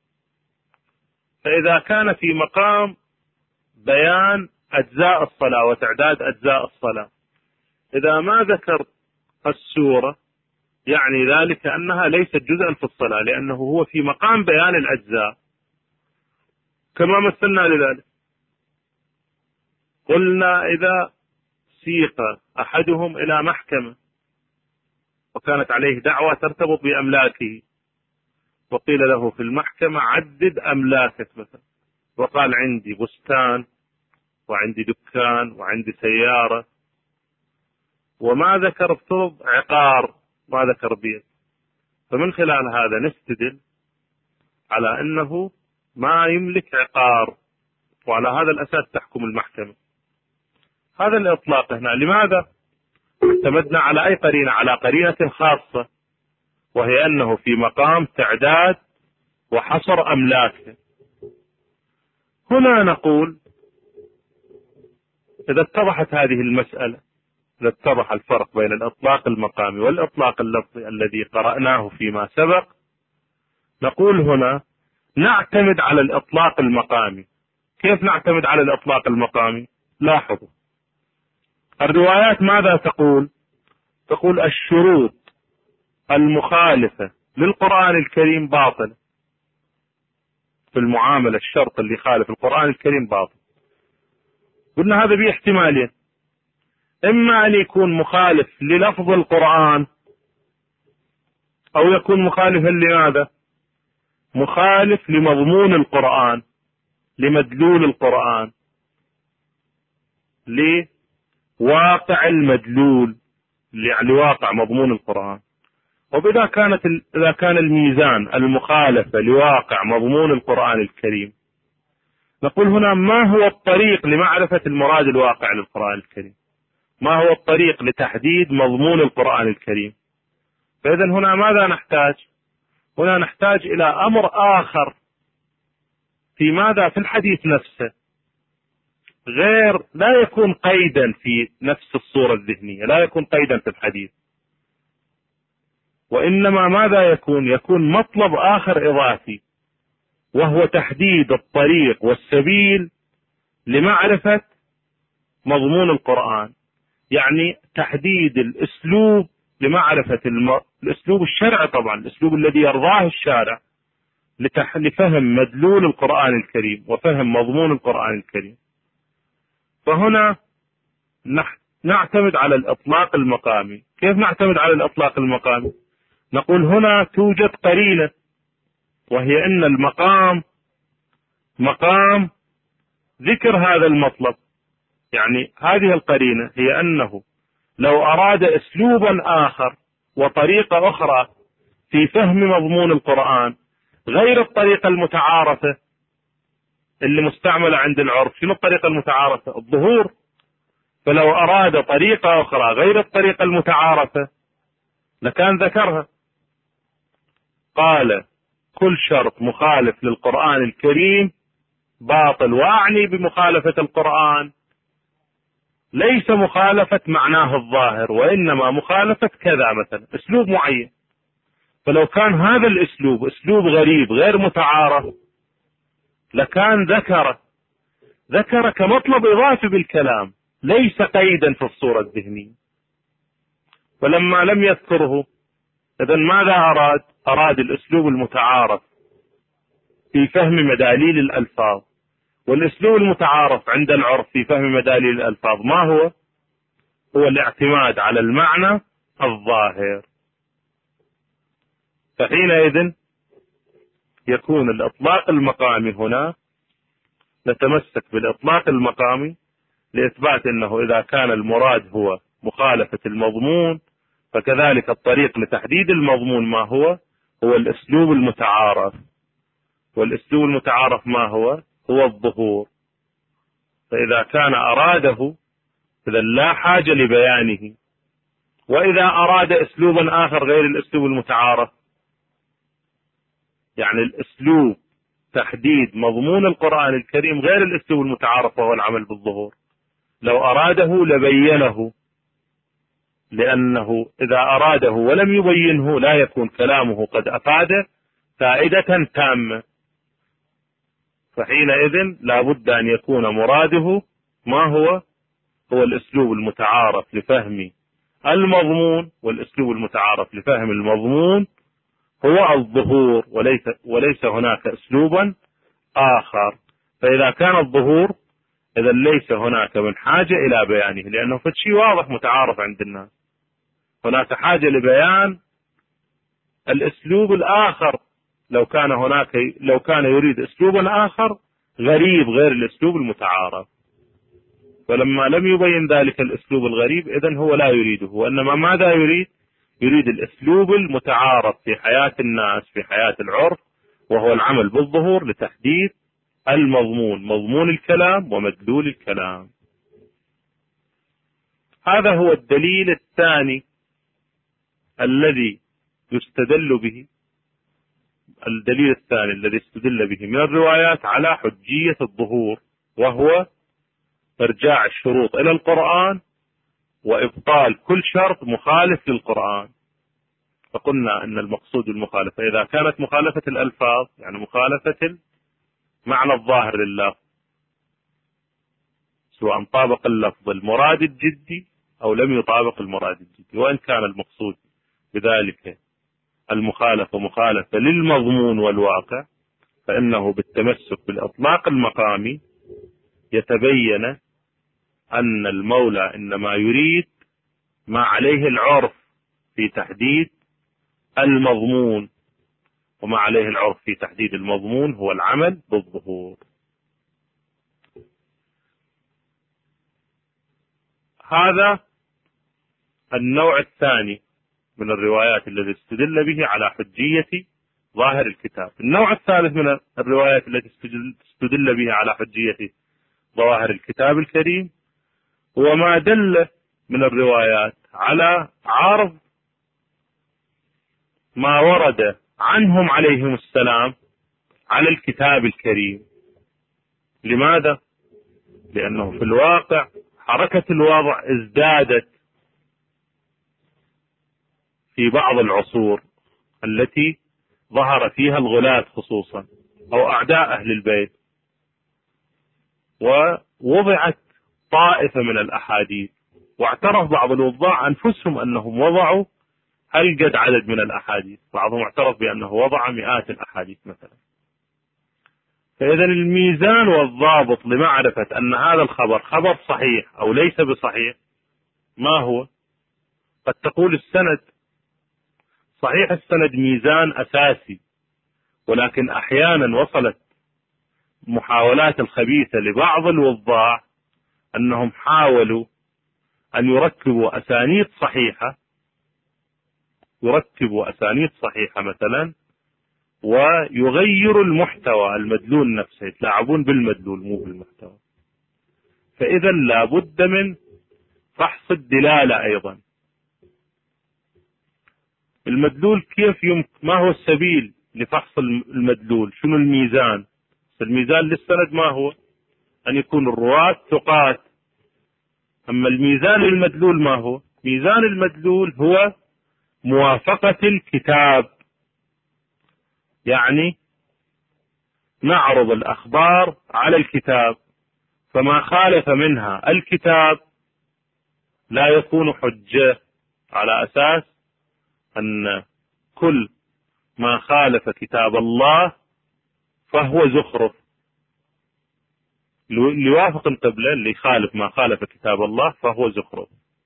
A: فإذا كان في مقام بيان أجزاء الصلاة وتعداد أجزاء الصلاة، إذا ما ذكر السورة يعني ذلك أنها ليست جزءا في الصلاة، لأنه هو في مقام بيان الأجزاء. كما مثلنا لذلك، قلنا إذا سيق أحدهم إلى محكمة وكانت عليه دعوة ترتبط بأملاكه، وقيل له في المحكمة عدد أملاكك مثلا، وقال عندي بستان وعندي دكان وعندي سيارة، وما ذكر افترض عقار، ما ذكر بيت، فمن خلال هذا نستدل على أنه ما يملك عقار، وعلى هذا الأساس تحكم المحكمة. هذا الإطلاق هنا لماذا؟ اعتمدنا على أي قرينة؟ على قرينة خاصة، وهي أنه في مقام تعداد وحصر أملاكه. هنا نقول إذا اتضحت هذه المسألة، إذا اتضح الفرق بين الإطلاق المقامي والإطلاق اللفظي الذي قرأناه فيما سبق، نقول هنا نعتمد على الإطلاق المقامي. كيف نعتمد على الإطلاق المقامي؟ لاحظوا الروايات ماذا تقول؟ تقول الشروط المخالفة للقرآن الكريم باطل. في المعاملة الشرط اللي خالف القرآن الكريم باطل. قلنا هذا باحتمالين، إما أن يكون مخالف للفظ القرآن، أو يكون مخالفا لماذا؟ مخالف لمضمون القرآن، لمدلول القرآن، لواقع المدلول، لواقع مضمون القرآن. وبذا كانت إذا كان الميزان المخالفة لواقع مضمون القرآن الكريم، نقول هنا ما هو الطريق لمعرفة المراد الواقع للقرآن الكريم؟ ما هو الطريق لتحديد مضمون القرآن الكريم؟ فإذا هنا ماذا نحتاج؟ هنا نحتاج إلى أمر آخر في ماذا؟ في الحديث نفسه، غير لا يكون قيدا في نفس الصورة الذهنية، لا يكون قيدا في الحديث، وإنما ماذا يكون؟ يكون مطلب آخر إضافي، وهو تحديد الطريق والسبيل لمعرفة مضمون القرآن، يعني تحديد الأسلوب لمعرفة الم... الأسلوب الشرعي، طبعا الأسلوب الذي يرضاه الشارع لتح... لفهم مدلول القرآن الكريم وفهم مضمون القرآن الكريم. فهنا نح... نعتمد على الإطلاق المقامي. كيف نعتمد على الإطلاق المقامي؟ نقول هنا توجد قرينة، وهي أن المقام مقام ذكر هذا المطلب. يعني هذه القرينة هي أنه لو أراد أسلوبا آخر وطريقة أخرى في فهم مضمون القرآن غير الطريقة المتعارفة اللي مستعملة عند العرف. شنو الطريقة المتعارفة؟ الظهور. فلو أراد طريقة أخرى غير الطريقة المتعارفة لكان ذكرها. قال كل شرط مخالف للقرآن الكريم باطل. وأعني بمخالفة القرآن ليس مخالفة معناه الظاهر، وإنما مخالفة كذا، مثلا أسلوب معين. فلو كان هذا الأسلوب أسلوب غريب غير متعارف لكان ذكر ذكر كمطلب إضافي بالكلام، ليس قيدا في الصورة الذهنية. فلما لم يذكره إذن ماذا أراد؟ أراد الأسلوب المتعارف في فهم مداليل الألفاظ. والأسلوب المتعارف عند العرف في فهم مداليل الألفاظ ما هو؟ هو الاعتماد على المعنى الظاهر. فحينئذ يكون الإطلاق المقامي هنا، نتمسك بالإطلاق المقامي لإثبات أنه إذا كان المراد هو مخالفة المضمون، فكذلك الطريق لتحديد المضمون ما هو؟ هو الأسلوب المتعارف. والأسلوب المتعارف ما هو؟ هو الظهور. فإذا كان أراده إذا لا حاجة لبيانه. وإذا أراد أسلوبا آخر غير الأسلوب المتعارف، يعني الأسلوب تحديد مضمون القرآن الكريم غير الأسلوب المتعارف وهو العمل بالظهور، لو أراده لبينه، لأنه إذا أراده ولم يبينه لا يكون كلامه قد أفاد فائدة تامة. فحينئذ لا بد أن يكون مراده ما هو؟ هو الأسلوب المتعارف لفهم المضمون، والأسلوب المتعارف لفهم المضمون هو الظهور، وليس, وليس هناك أسلوبا آخر. فإذا كان الظهور إذا ليس هناك من حاجة إلى بيانه، لأنه فالشيء واضح متعارف عند الناس. هناك حاجة لبيان الأسلوب الآخر، لو كان هناك لو كان يريد أسلوبا آخر غريب غير الأسلوب المتعارف. فلما لم يبين ذلك الأسلوب الغريب إذن هو لا يريده، وإنما ماذا يريد؟ يريد الأسلوب المتعارف في حياة الناس في حياة العرف، وهو العمل بالظهور لتحديد المضمون، مضمون الكلام ومدلول الكلام. هذا هو الدليل الثاني الذي يستدل به، الدليل الثاني الذي استدل به من الروايات على حجية الظهور، وهو إرجاع الشروط إلى القرآن وإبطال كل شرط مخالف للقرآن. فقلنا أن المقصود المخالفة إذا كانت مخالفة الألفاظ، يعني مخالفة المعنى الظاهر لله، سواء طابق اللفظ المراد الجدي أو لم يطابق المراد الجدي، وإن كان المقصود بذلك المخالفة مخالفة للمضمون والواقع، فإنه بالتمسك بالإطلاق المقامي يتبين أن المولى إنما يريد ما عليه العرف في تحديد المضمون، وما عليه العرف في تحديد المضمون هو العمل بالظهور. هذا النوع الثاني من الروايات الذي استدل به على حجية ظاهر الكتاب. النوع الثالث من الروايات التي استدل به على حجية ظواهر الكتاب الكريم هو ما دل من الروايات على عرض ما ورد عنهم عليهم السلام على الكتاب الكريم. لماذا؟ لأنه في الواقع حركة الوضع ازدادت في بعض العصور التي ظهر فيها الغلاة خصوصا أو أعداء أهل البيت، ووضعت طائفة من الأحاديث، واعترف بعض الوضاع أنفسهم أنهم وضعوا هل قد عدد من الأحاديث، بعضهم اعترف بأنه وضع مئات الأحاديث مثلا. فإذا الميزان والضابط لمعرفة أن هذا الخبر خبر صحيح أو ليس بصحيح ما هو؟ قد تقول السند صحيح، السند ميزان أساسي، ولكن أحيانا وصلت محاولات الخبيثة لبعض الوضاع أنهم حاولوا أن يركبوا أسانيد صحيحة يركبوا أسانيد صحيحة مثلا ويغيروا المحتوى المدلول نفسه، يتلاعبون بالمدلول مو بالمحتوى. فإذا لابد من فحص الدلالة أيضا. المدلول كيف يمكن، ما هو السبيل لفحص المدلول؟ شنو الميزان؟ الميزان للسند ما هو؟ أن يكون الرواة ثقات. أما الميزان للمدلول ما هو؟ ميزان المدلول هو موافقة الكتاب، يعني نعرض الأخبار على الكتاب، فما خالف منها الكتاب لا يكون حجة على أساس أن كل ما خالف كتاب الله فهو زخرف. اللي يوافق القبلة، اللي يخالف ما خالف كتاب الله فهو زخرف.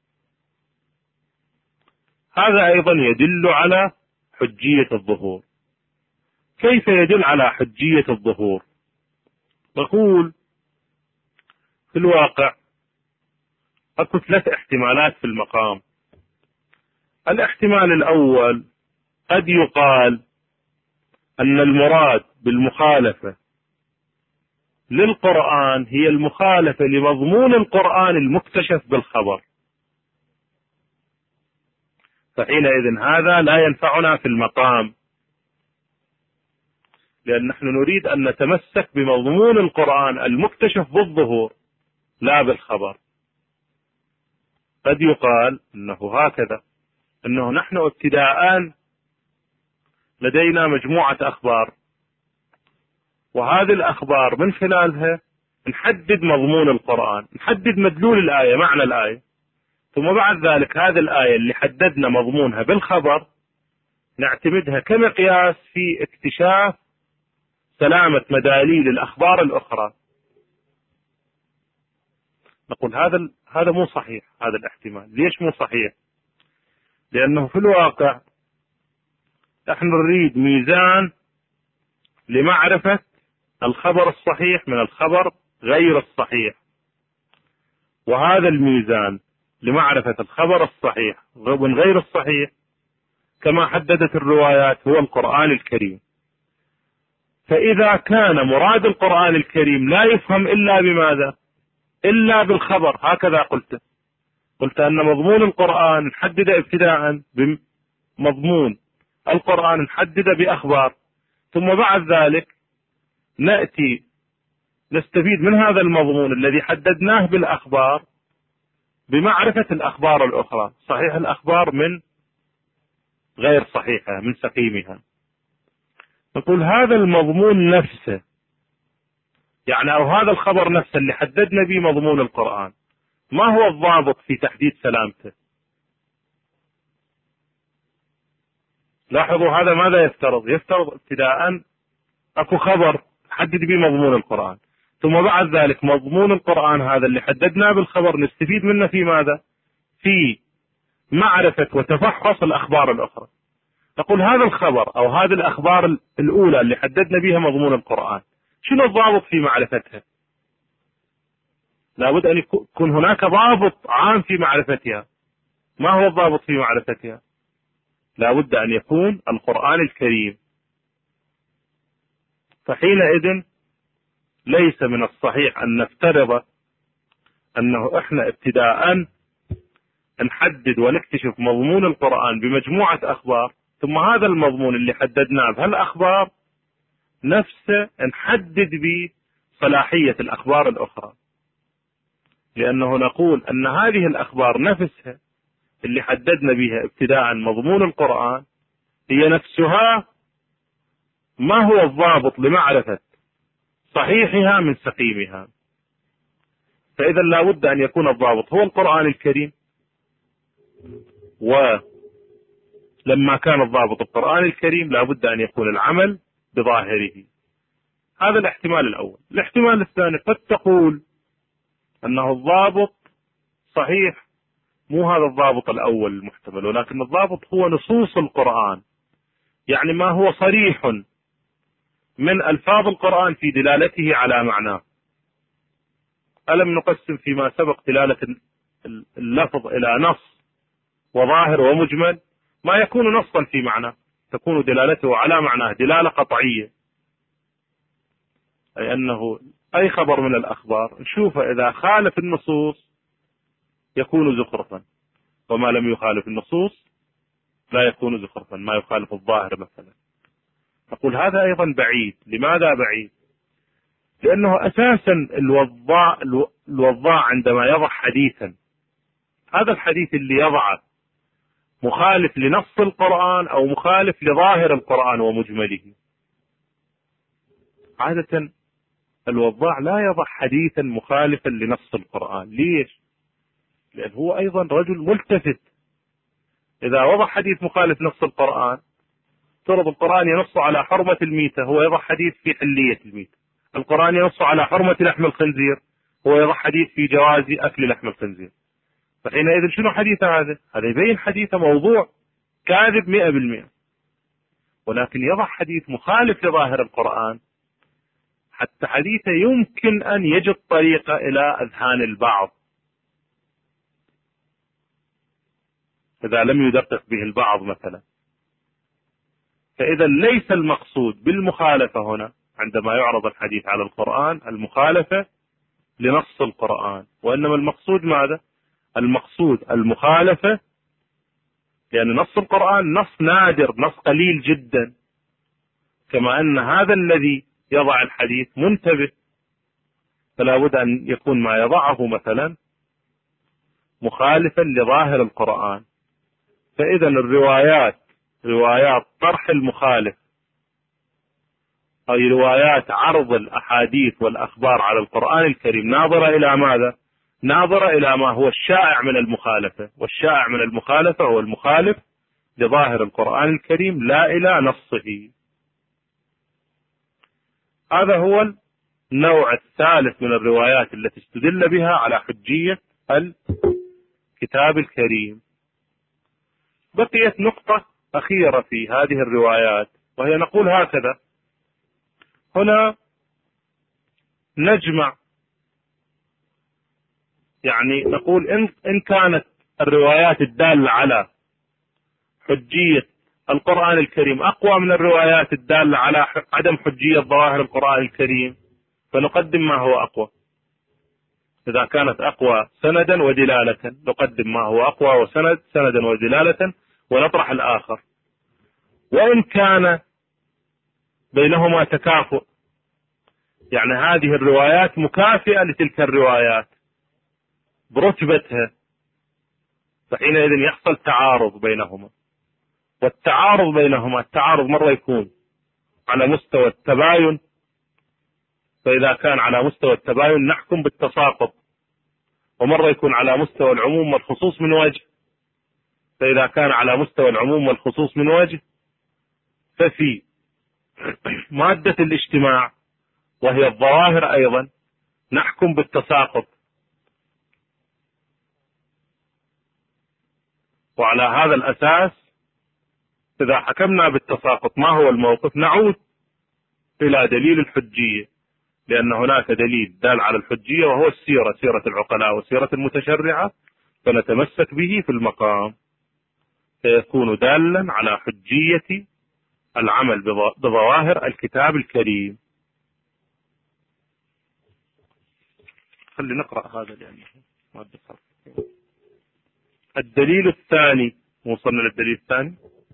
A: هذا أيضا يدل على حجية الظهور. كيف يدل على حجية الظهور؟ نقول في الواقع أكو ثلاث احتمالات في المقام. الاحتمال الأول قد يقال أن المراد بالمخالفة للقرآن هي المخالفة لمضمون القرآن المكتشف بالخبر، فحينئذ هذا لا ينفعنا في المقام، لأن نحن نريد أن نتمسك بمضمون القرآن المكتشف بالظهور لا بالخبر. قد يقال أنه هكذا، أنه نحن ابتداء لدينا مجموعة أخبار، وهذه الأخبار من خلالها نحدد مضمون القرآن، نحدد مدلول الآية، معنى الآية، ثم بعد ذلك هذه الآية اللي حددنا مضمونها بالخبر نعتمدها كمقياس في اكتشاف سلامة مداليل الأخبار الأخرى. نقول هذا هذا مو صحيح، هذا الاحتمال. ليش مو صحيح؟ لأنه في الواقع نحن نريد ميزان لمعرفة الخبر الصحيح من الخبر غير الصحيح، وهذا الميزان لمعرفة الخبر الصحيح من غير الصحيح كما حددت الروايات هو القرآن الكريم. فإذا كان مراد القرآن الكريم لا يفهم إلا بماذا؟ إلا بالخبر، هكذا قلت قلت أن مضمون القرآن نحدد ابتداء بمضمون القرآن نحدد بأخبار، ثم بعد ذلك نأتي نستفيد من هذا المضمون الذي حددناه بالأخبار بمعرفة الأخبار الأخرى، صحيح الأخبار من غير صحيحة، من سقيمها. نقول هذا المضمون نفسه، يعني أو هذا الخبر نفسه اللي حددنا به مضمون القرآن، ما هو الضابط في تحديد سلامته؟ لاحظوا هذا ماذا يفترض؟ يفترض ابتداء أكو خبر حدد به مضمون القرآن، ثم بعد ذلك مضمون القرآن هذا اللي حددناه بالخبر نستفيد منه في ماذا؟ في معرفة وتفحص الأخبار الأخرى. نقول هذا الخبر أو هذه الأخبار الأولى اللي حددنا بها مضمون القرآن، شنو الضابط في معرفتها؟ لابد أن يكون هناك ضابط عام في معرفتها. ما هو الضابط في معرفتها؟ لابد أن يكون القرآن الكريم. فحينئذ ليس من الصحيح أن نفترض أنه إحنا ابتداء نحدد ونكتشف مضمون القرآن بمجموعة أخبار، ثم هذا المضمون اللي حددناه بهالأخبار نفسه نحدد بصلاحية الأخبار الأخرى، لأنه نقول أن هذه الأخبار نفسها اللي حددنا بها ابتداء مضمون القرآن هي نفسها ما هو الضابط لمعرفة صحيحها من سقيمها. فإذا لا بد أن يكون الضابط هو القرآن الكريم، ولما كان الضابط القرآن الكريم لا بد أن يكون العمل بظاهره. هذا الاحتمال الأول. الاحتمال الثاني قد تقول أنه الضابط صحيح، مو هذا الضابط الأول المحتمل، ولكن الضابط هو نصوص القرآن، يعني ما هو صريح من ألفاظ القرآن في دلالته على معناه. ألم نقسم فيما سبق دلالة اللفظ إلى نص وظاهر ومجمل؟ ما يكون نصا في معناه تكون دلالته على معناه دلالة قطعية، أي أنه أي خبر من الأخبار نشوفه إذا خالف النصوص يكون زخرفا، وما لم يخالف النصوص لا يكون زخرفا، ما يخالف الظاهر مثلا. نقول هذا أيضا بعيد. لماذا بعيد؟ لأنه أساسا الوضاع, الوضاع عندما يضع حديثا، هذا الحديث اللي يضعه مخالف لنص القرآن أو مخالف لظاهر القرآن ومجمله. عادة الوضاع لا يضع حديثا مخالفا لنص القرآن. ليش؟ لأن هو أيضا رجل ملتفت. إذا وضع حديث مخالف نص القرآن، افترض القرآن ينص على حرمة الميتة، هو يضع حديث في حلية الميتة. القرآن ينص على حرمة لحم الخنزير، هو يضع حديث في جواز أكل لحم الخنزير. فحينئذ شنو حديث هذا؟ هذا يبين حديثه موضوع كاذب مئة بالمئة. ولكن يضع حديث مخالف لظاهر القرآن حتى حديثه يمكن أن يجد طريقة إلى أذهان البعض، إذا لم يدقق به البعض مثلا. فإذا ليس المقصود بالمخالفة هنا عندما يعرض الحديث على القرآن المخالفة لنص القرآن، وإنما المقصود ماذا؟ المقصود المخالفة، لأن نص القرآن نص نادر، نص قليل جدا، كما أن هذا الذي يضع الحديث منتبه، فلا بد أن يكون ما يضعه مثلا مخالفا لظاهر القرآن. فإذا الروايات، روايات طرح المخالف، أي روايات عرض الأحاديث والأخبار على القرآن الكريم، ناظرة إلى ماذا؟ ناظرة إلى ما هو الشائع من المخالفة، والشائع من المخالفة هو المخالف لظاهر القرآن الكريم لا إلى نصه. هذا هو النوع الثالث من الروايات التي استدل بها على حجية الكتاب الكريم. بقيت نقطة أخيرة في هذه الروايات، وهي نقول هكذا: هنا نجمع، يعني نقول إن, إن كانت الروايات الدالة على حجية القرآن الكريم أقوى من الروايات الدالة على عدم حجية ظواهر القرآن الكريم، فنقدم ما هو أقوى. إذا كانت أقوى سندا ودلالة نقدم ما هو أقوى وسند سندا ودلالة ونطرح الآخر. وإن كان بينهما تكافؤ، يعني هذه الروايات مكافئة لتلك الروايات برتبتها، فحينئذ يحصل تعارض بينهما. والتعارض بينهما، التعارض مرة يكون على مستوى التباين، فإذا كان على مستوى التباين نحكم بالتساقط، ومرة يكون على مستوى العموم والخصوص من وجه، فإذا كان على مستوى العموم والخصوص من وجه ففي مادة الاجتماع وهي الظواهر أيضا نحكم بالتساقط. وعلى هذا الأساس إذا حكمنا بالتساقط ما هو الموقف؟ نعود إلى دليل الحجية، لأن هناك دليل دال على الحجية وهو السيرة، سيرة العقلاء وسيرة المتشرعة، فنتمسك به في المقام، فيكون دالا على حجية العمل بظواهر الكتاب الكريم. خلي نقرأ هذا لأنه ما أدري. الدليل الثاني، وصلنا للدليل الثاني: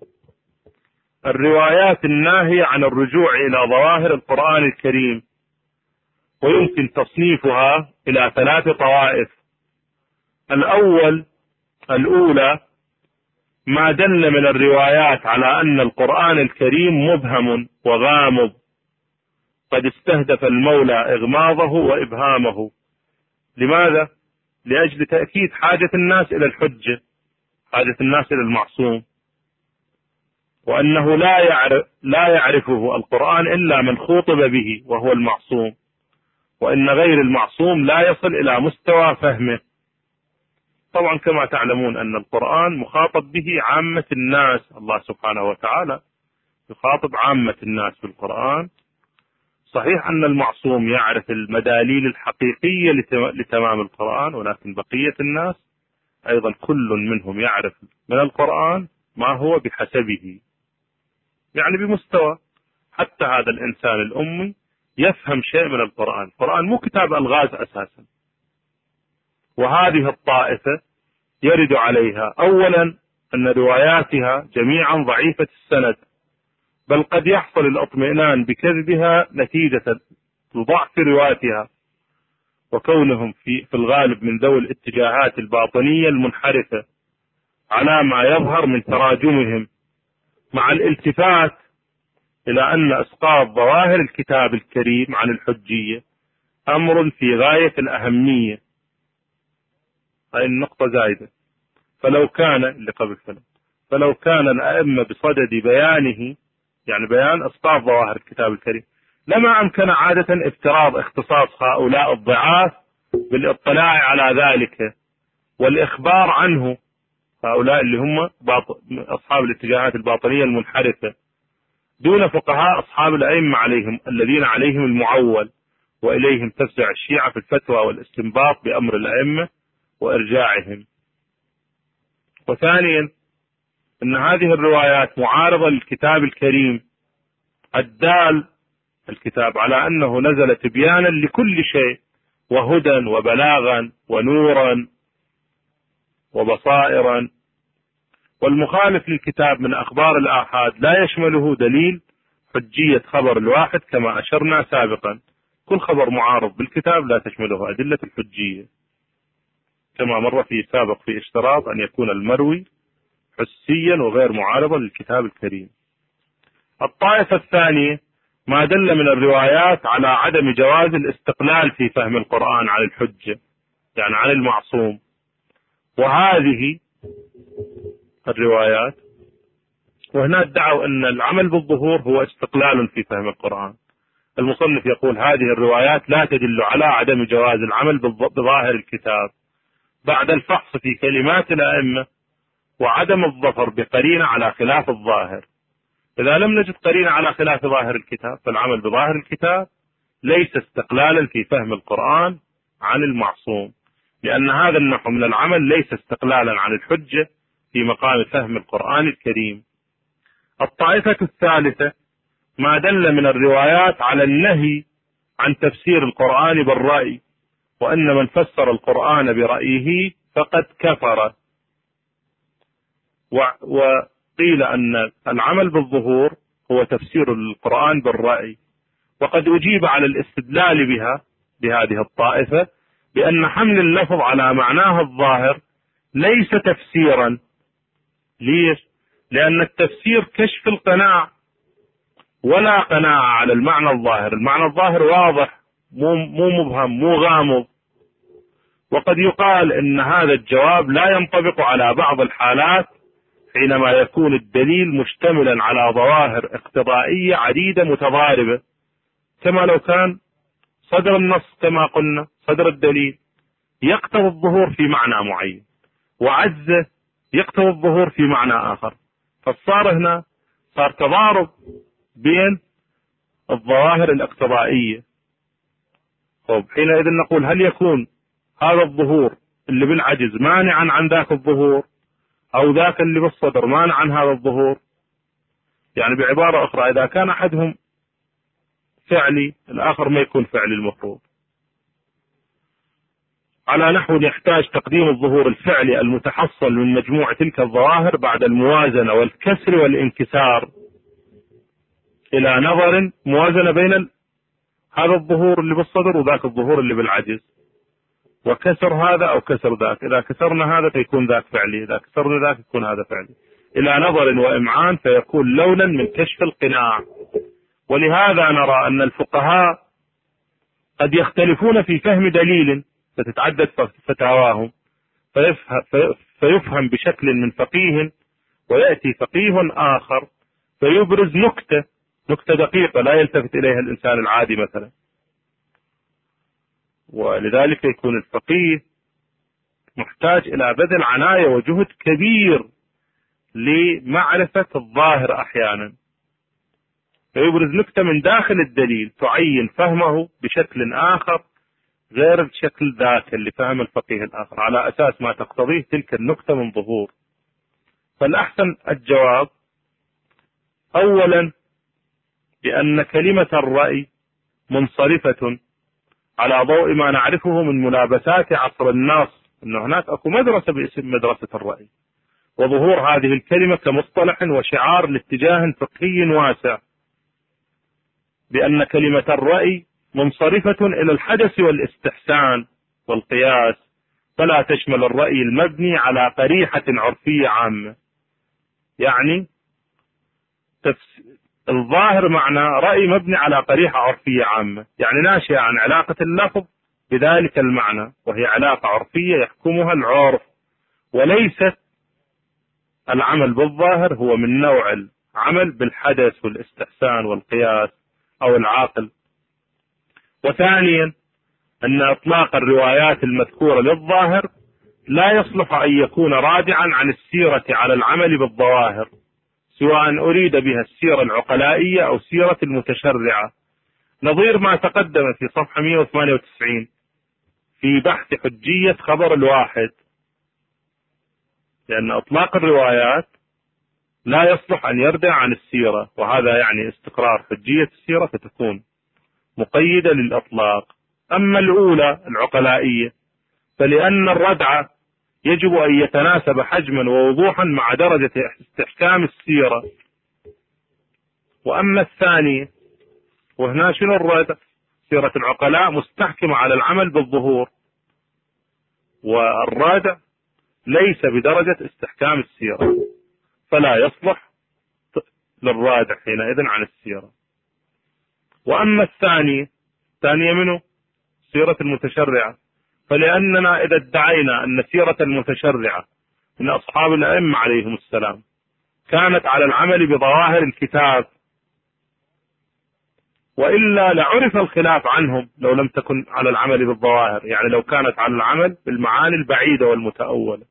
A: الروايات الناهية عن الرجوع إلى ظواهر القرآن الكريم، ويمكن تصنيفها إلى ثلاث طوائف. الأول الأولى ما دل من الروايات على أن القرآن الكريم مبهم وغامض، قد استهدف المولى إغماضه وإبهامه. لماذا؟ لأجل تأكيد حاجة الناس إلى الحجة، حاجة الناس إلى المعصوم، وأنه لا يعرف لا يعرفه القرآن إلا من خوطب به وهو المعصوم، وإن غير المعصوم لا يصل إلى مستوى فهمه. طبعا كما تعلمون أن القرآن مخاطب به عامة الناس، الله سبحانه وتعالى يخاطب عامة الناس بالقرآن. صحيح أن المعصوم يعرف المداليل الحقيقية لتمام القرآن، ولكن بقية الناس أيضا كل منهم يعرف من القرآن ما هو بحسبه، يعني بمستوى. حتى هذا الإنسان الأمي يفهم شيء من القرآن. القرآن مو كتاب ألغاز أساسا. وهذه الطائفة يرد عليها أولا أن رواياتها جميعا ضعيفة السند، بل قد يحصل الاطمئنان بكذبها نتيجة لضعف رواياتها، وكونهم في, في الغالب من ذوي الاتجاهات الباطنية المنحرفة على ما يظهر من تراجمهم، مع الالتفات إلى أن إسقاط ظواهر الكتاب الكريم عن الحجية أمر في غاية الأهمية. هاي النقطة زايدة. فلو كان اللي قبل فلو فلو كان الأئمة بصدد بيانه، يعني بيان إسقاط ظواهر الكتاب الكريم، لما أمكن عادة افتراض اختصاص هؤلاء الضعاف بالاطلاع على ذلك والإخبار عنه، هؤلاء اللي هم أصحاب الاتجاهات الباطنية المنحرفة، دون فقهاء أصحاب الأئمة عليهم الذين عليهم المعول، وإليهم تفزع الشيعة في الفتوى والاستنباط بأمر الأئمة وإرجاعهم. وثانيا أن هذه الروايات معارضة للكتاب الكريم الدال الكتاب على أنه نزل تبيانا لكل شيء وهدى وبلاغا ونورا وبصائرا، والمخالف للكتاب من أخبار الآحاد لا يشمله دليل حجية خبر الواحد كما أشرنا سابقا. كل خبر معارض بالكتاب لا تشمله أدلة الحجية، كما مر في سابق في اشتراط أن يكون المروي حسيا وغير معارضا للكتاب الكريم. الطائفة الثانية ما دل من الروايات على عدم جواز الاستقلال في فهم القرآن عن الحجة، يعني عن المعصوم. وهذه الروايات، وهنا ادعوا أن العمل بالظهور هو استقلال في فهم القرآن. المصنف يقول هذه الروايات لا تدل على عدم جواز العمل بظاهر الكتاب بعد الفحص في كلمات الأئمة وعدم الظفر بقرينة على خلاف الظاهر. إذا لم نجد قرينة على خلاف ظاهر الكتاب فالعمل بظاهر الكتاب ليس استقلالا في فهم القرآن عن المعصوم، لأن هذا النحو من العمل ليس استقلالا عن الحجة في مقام فهم القرآن الكريم. الطائفة الثالثة ما دل من الروايات على النهي عن تفسير القرآن بالرأي، وأن من فسر القرآن برأيه فقد كفر. وقيل أن العمل بالظهور هو تفسير القرآن بالرأي. وقد أجيب على الاستدلال بها بهذه الطائفة بأن حمل اللفظ على معناه الظاهر ليس تفسيرا. ليش؟ لأن التفسير كشف القناع، ولا قناعة على المعنى الظاهر. المعنى الظاهر واضح، مو مو مبهم، مو غامض. وقد يقال ان هذا الجواب لا ينطبق على بعض الحالات حينما يكون الدليل مشتملا على ظواهر اقتضائية عديدة متضاربة، كما لو كان صدر النص كما قلنا صدر الدليل يقتضي الظهور في معنى معين، وعزه يقتضي الظهور في معنى آخر، فصار هنا صار تضارب بين الظواهر الاقتضائية. طيب حينئذ نقول هل يكون هذا الظهور اللي بالعجز مانعا عن ذاك الظهور، أو ذاك اللي بالصدر مانع عن هذا الظهور؟ يعني بعبارة أخرى إذا كان أحدهم فعلي الآخر ما يكون فعلي المفروض، على نحو يحتاج تقديم الظهور الفعلي المتحصل من مجموع تلك الظواهر بعد الموازنة والكسر والانكسار إلى نظر موازنة بين هذا الظهور اللي بالصدر وذاك الظهور اللي بالعجز، وكسر هذا أو كسر ذاك. إذا كسرنا هذا فيكون ذاك فعلي، إذا كسرنا ذاك يكون هذا فعلي، إلى نظر وإمعان فيكون لونا من كشف القناع. ولهذا نرى أن الفقهاء قد يختلفون في فهم دليل فتتعدد فتاواهم، فيفهم بشكل من فقيه، ويأتي فقيه آخر فيبرز نكتة نكتة دقيقة لا يلتفت إليها الإنسان العادي مثلا. ولذلك يكون الفقيه محتاج إلى بذل عناية وجهد كبير لمعرفة الظاهر أحيانا، فيبرز نكتة من داخل الدليل تعين فهمه بشكل آخر غير الشكل ذاك اللي فهم الفقيه الآخر على أساس ما تقتضيه تلك النكتة من ظهور. فالأحسن الجواب أولا بأن كلمة الرأي منصرفة على ضوء ما نعرفه من ملابسات عصر الناس، أن هناك أكو مدرسة باسم مدرسة الرأي، وظهور هذه الكلمة كمصطلح وشعار لاتجاه فقهي واسع، بأن كلمة الرأي منصرفة إلى الحدث والاستحسان والقياس، فلا تشمل الرأي المبني على قريحة عرفية عامة. يعني الظاهر معنى رأي مبني على قريحة عرفية عامة، يعني ناشئة عن علاقة اللفظ بذلك المعنى، وهي علاقة عرفية يحكمها العرف، وليست العمل بالظاهر هو من نوع العمل بالحدث والاستحسان والقياس أو العاقل. وثانيا أن إطلاق الروايات المذكورة للظاهر لا يصلح أن يكون رادعا عن السيرة على العمل بالظواهر، سواء أريد بها السيرة العقلائية أو سيرة المتشرعة، نظير ما تقدم في صفحة مئة وثمانية وتسعين في بحث حجية خبر الواحد، لأن إطلاق الروايات لا يصلح أن يردع عن السيرة، وهذا يعني استقرار حجية السيرة فتكون مقيدة للإطلاق. أما الأولى العقلائية فلأن الردع يجب أن يتناسب حجما ووضوحا مع درجة استحكام السيرة. وأما الثانية وهنا شنو الردع؟ سيرة العقلاء مستحكمة على العمل بالظهور، والردع ليس بدرجة استحكام السيرة، فلا يصلح للرادع حينئذ عن السيرة. وأما الثانية الثانية منه سيرة المتشرعة، فلأننا إذا ادعينا أن سيرة المتشرعة من أصحاب الأئمة عليهم السلام كانت على العمل بظواهر الكتاب، وإلا لعرف الخلاف عنهم لو لم تكن على العمل بالظواهر، يعني لو كانت على العمل بالمعاني البعيدة والمتأولة.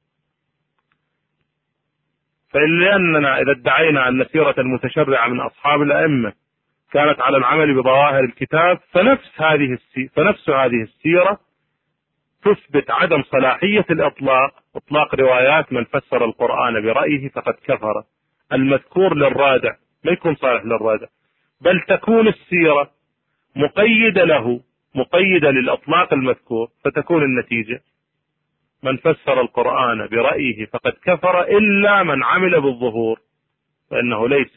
A: فلأننا إذا ادعينا أن سيرة المتشرعة من أصحاب الأئمة كانت على العمل بظواهر الكتاب، فنفس هذه السيرة فنفس هذه السيرة تثبت عدم صلاحية الإطلاق، إطلاق روايات من فسر القرآن برأيه فقد كفر المذكور للرادع، ما يكون صالح للرادع، بل تكون السيرة مقيدة له مقيدة للإطلاق المذكور، فتكون النتيجة من فسر القرآن برأيه فقد كفر إلا من عمل بالظهور، فإنه ليس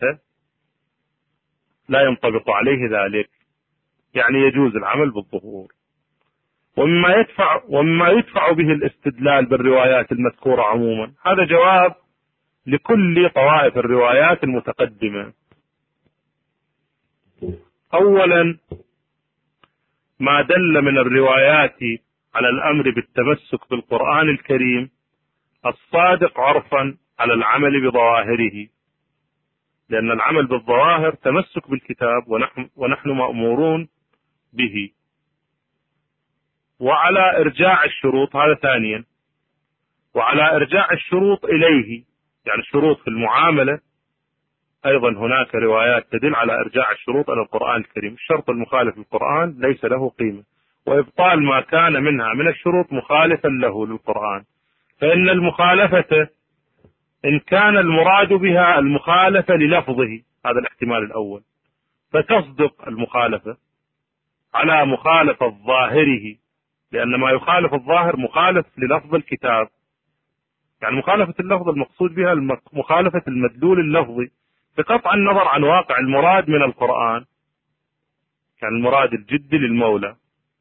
A: لا ينطبق عليه ذلك، يعني يجوز العمل بالظهور. ومما يدفع ومما يدفع به الاستدلال بالروايات المذكورة عموما، هذا جواب لكل طوائف الروايات المتقدمة. أولا ما دل من الروايات على الأمر بالتمسك بالقرآن الكريم الصادق عرفا على العمل بظواهره، لأن العمل بالظواهر تمسك بالكتاب ونحن, ونحن مأمورون به. وعلى إرجاع الشروط، هذا ثانيا، وعلى إرجاع الشروط إليه، يعني الشروط في المعاملة أيضا هناك روايات تدل على إرجاع الشروط إلى القرآن الكريم. الشرط المخالف للقرآن ليس له قيمة، وإبطال ما كان منها من الشروط مخالفا له للقرآن، فإن المخالفة إن كان المراد بها المخالفة للفظه، هذا الاحتمال الأول، فتصدق المخالفة على مخالفة ظاهره، لأن ما يخالف الظاهر مخالف للفظ الكتاب، يعني مخالفة اللفظ المقصود بها مخالفة المدلول اللفظي بقطع النظر عن واقع المراد من القرآن، يعني المراد الجدي للمولى،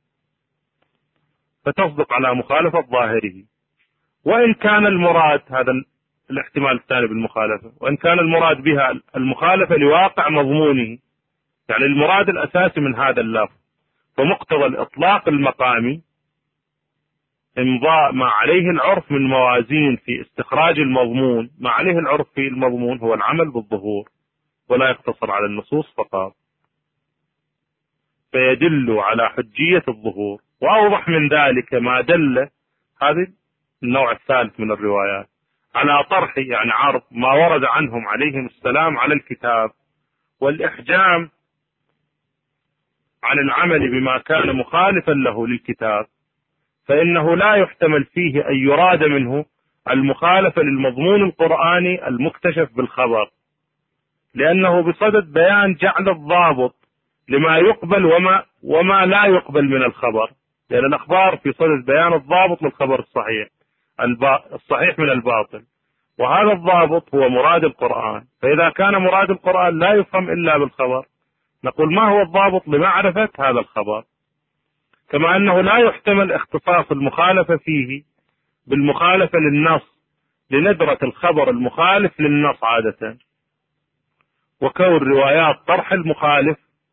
A: فتصدق على مخالفة ظاهره. وإن كان المراد، هذا الاحتمال الثاني بالمخالفة، وإن كان المراد بها المخالفة لواقع مضمونه، يعني المراد الأساسي من هذا اللفظ، فمقتضى الإطلاق المقامي امضاء ما عليه العرف من موازين في استخراج المضمون، ما عليه العرف في المضمون هو العمل بالظهور، ولا يقتصر على النصوص فقط، فيدل على حجية الظهور. وأوضح من ذلك ما دل هذا النوع الثالث من الروايات على طرح، يعني عرض ما ورد عنهم عليهم السلام على الكتاب، والإحجام عن العمل بما كان مخالفا له للكتاب، فإنه لا يحتمل فيه أن يراد منه المخالفة للمضمون القرآني المكتشف بالخبر، لأنه بصدد بيان جعل الضابط لما يقبل وما, وما لا يقبل من الخبر، لأن الأخبار في صدد بيان الضابط للخبر الصحيح الصحيح من الباطل، وهذا الضابط هو مراد القرآن. فإذا كان مراد القرآن لا يفهم إلا بالخبر، نقول ما هو الضابط لمعرفة هذا الخبر؟ كما أنه لا يحتمل اختصاص المخالفة فيه بالمخالفة للنص لندرة الخبر المخالف للنص عادة، وكون روايات طرح المخالف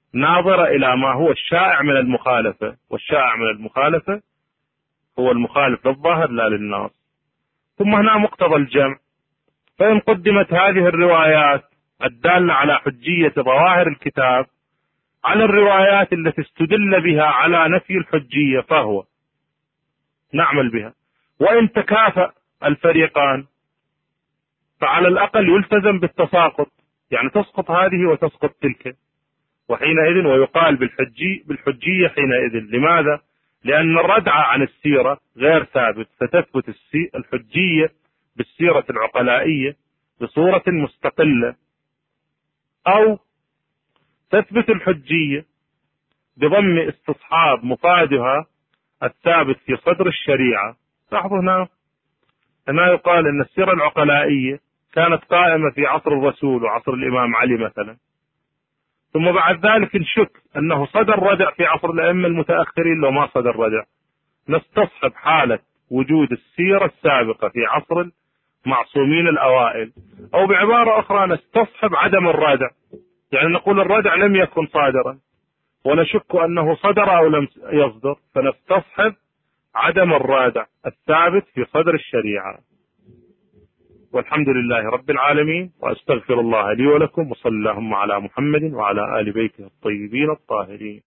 A: ناظرة إلى ما هو الشائع من المخالفة، والشائع من المخالفة هو المخالف للظاهر لا للنص. ثم هنا مقتضى الجمع، فإن قدمت هذه الروايات الدالة على حجية ظواهر الكتاب على الروايات التي استدل بها على نفي الحجية فهو نعمل بها. وإن تكافأ الفريقان فعلى الأقل يلتزم بالتساقط، يعني تسقط هذه وتسقط تلك، وحينئذ ويقال بالحجي بالحجية حينئذ. لماذا؟ لأن الردع عن السيرة غير ثابت، فتثبت الحجية بالسيرة العقلائية بصورة مستقلة، أو تثبت الحجية بضم استصحاب مفادها الثابت في صدر الشريعة. لاحظوا هنا هنا يقال أن السيرة العقلائية كانت قائمة في عصر الرسول وعصر الإمام علي مثلا، ثم بعد ذلك نشك أنه صدر ردع في عصر الأئمة المتأخرين. لو ما صدر ردع نستصحب حالة وجود السيرة السابقة في عصر المعصومين الأوائل، أو بعبارة أخرى نستصحب عدم الردع، يعني نقول الردع لم يكن صادرا ونشك أنه صدر أو لم يصدر، فنستصحب عدم الرادع الثابت في صدر الشريعة. والحمد لله رب العالمين، وأستغفر الله لي ولكم، وصلى اللهم على محمد وعلى آل بيته الطيبين الطاهرين.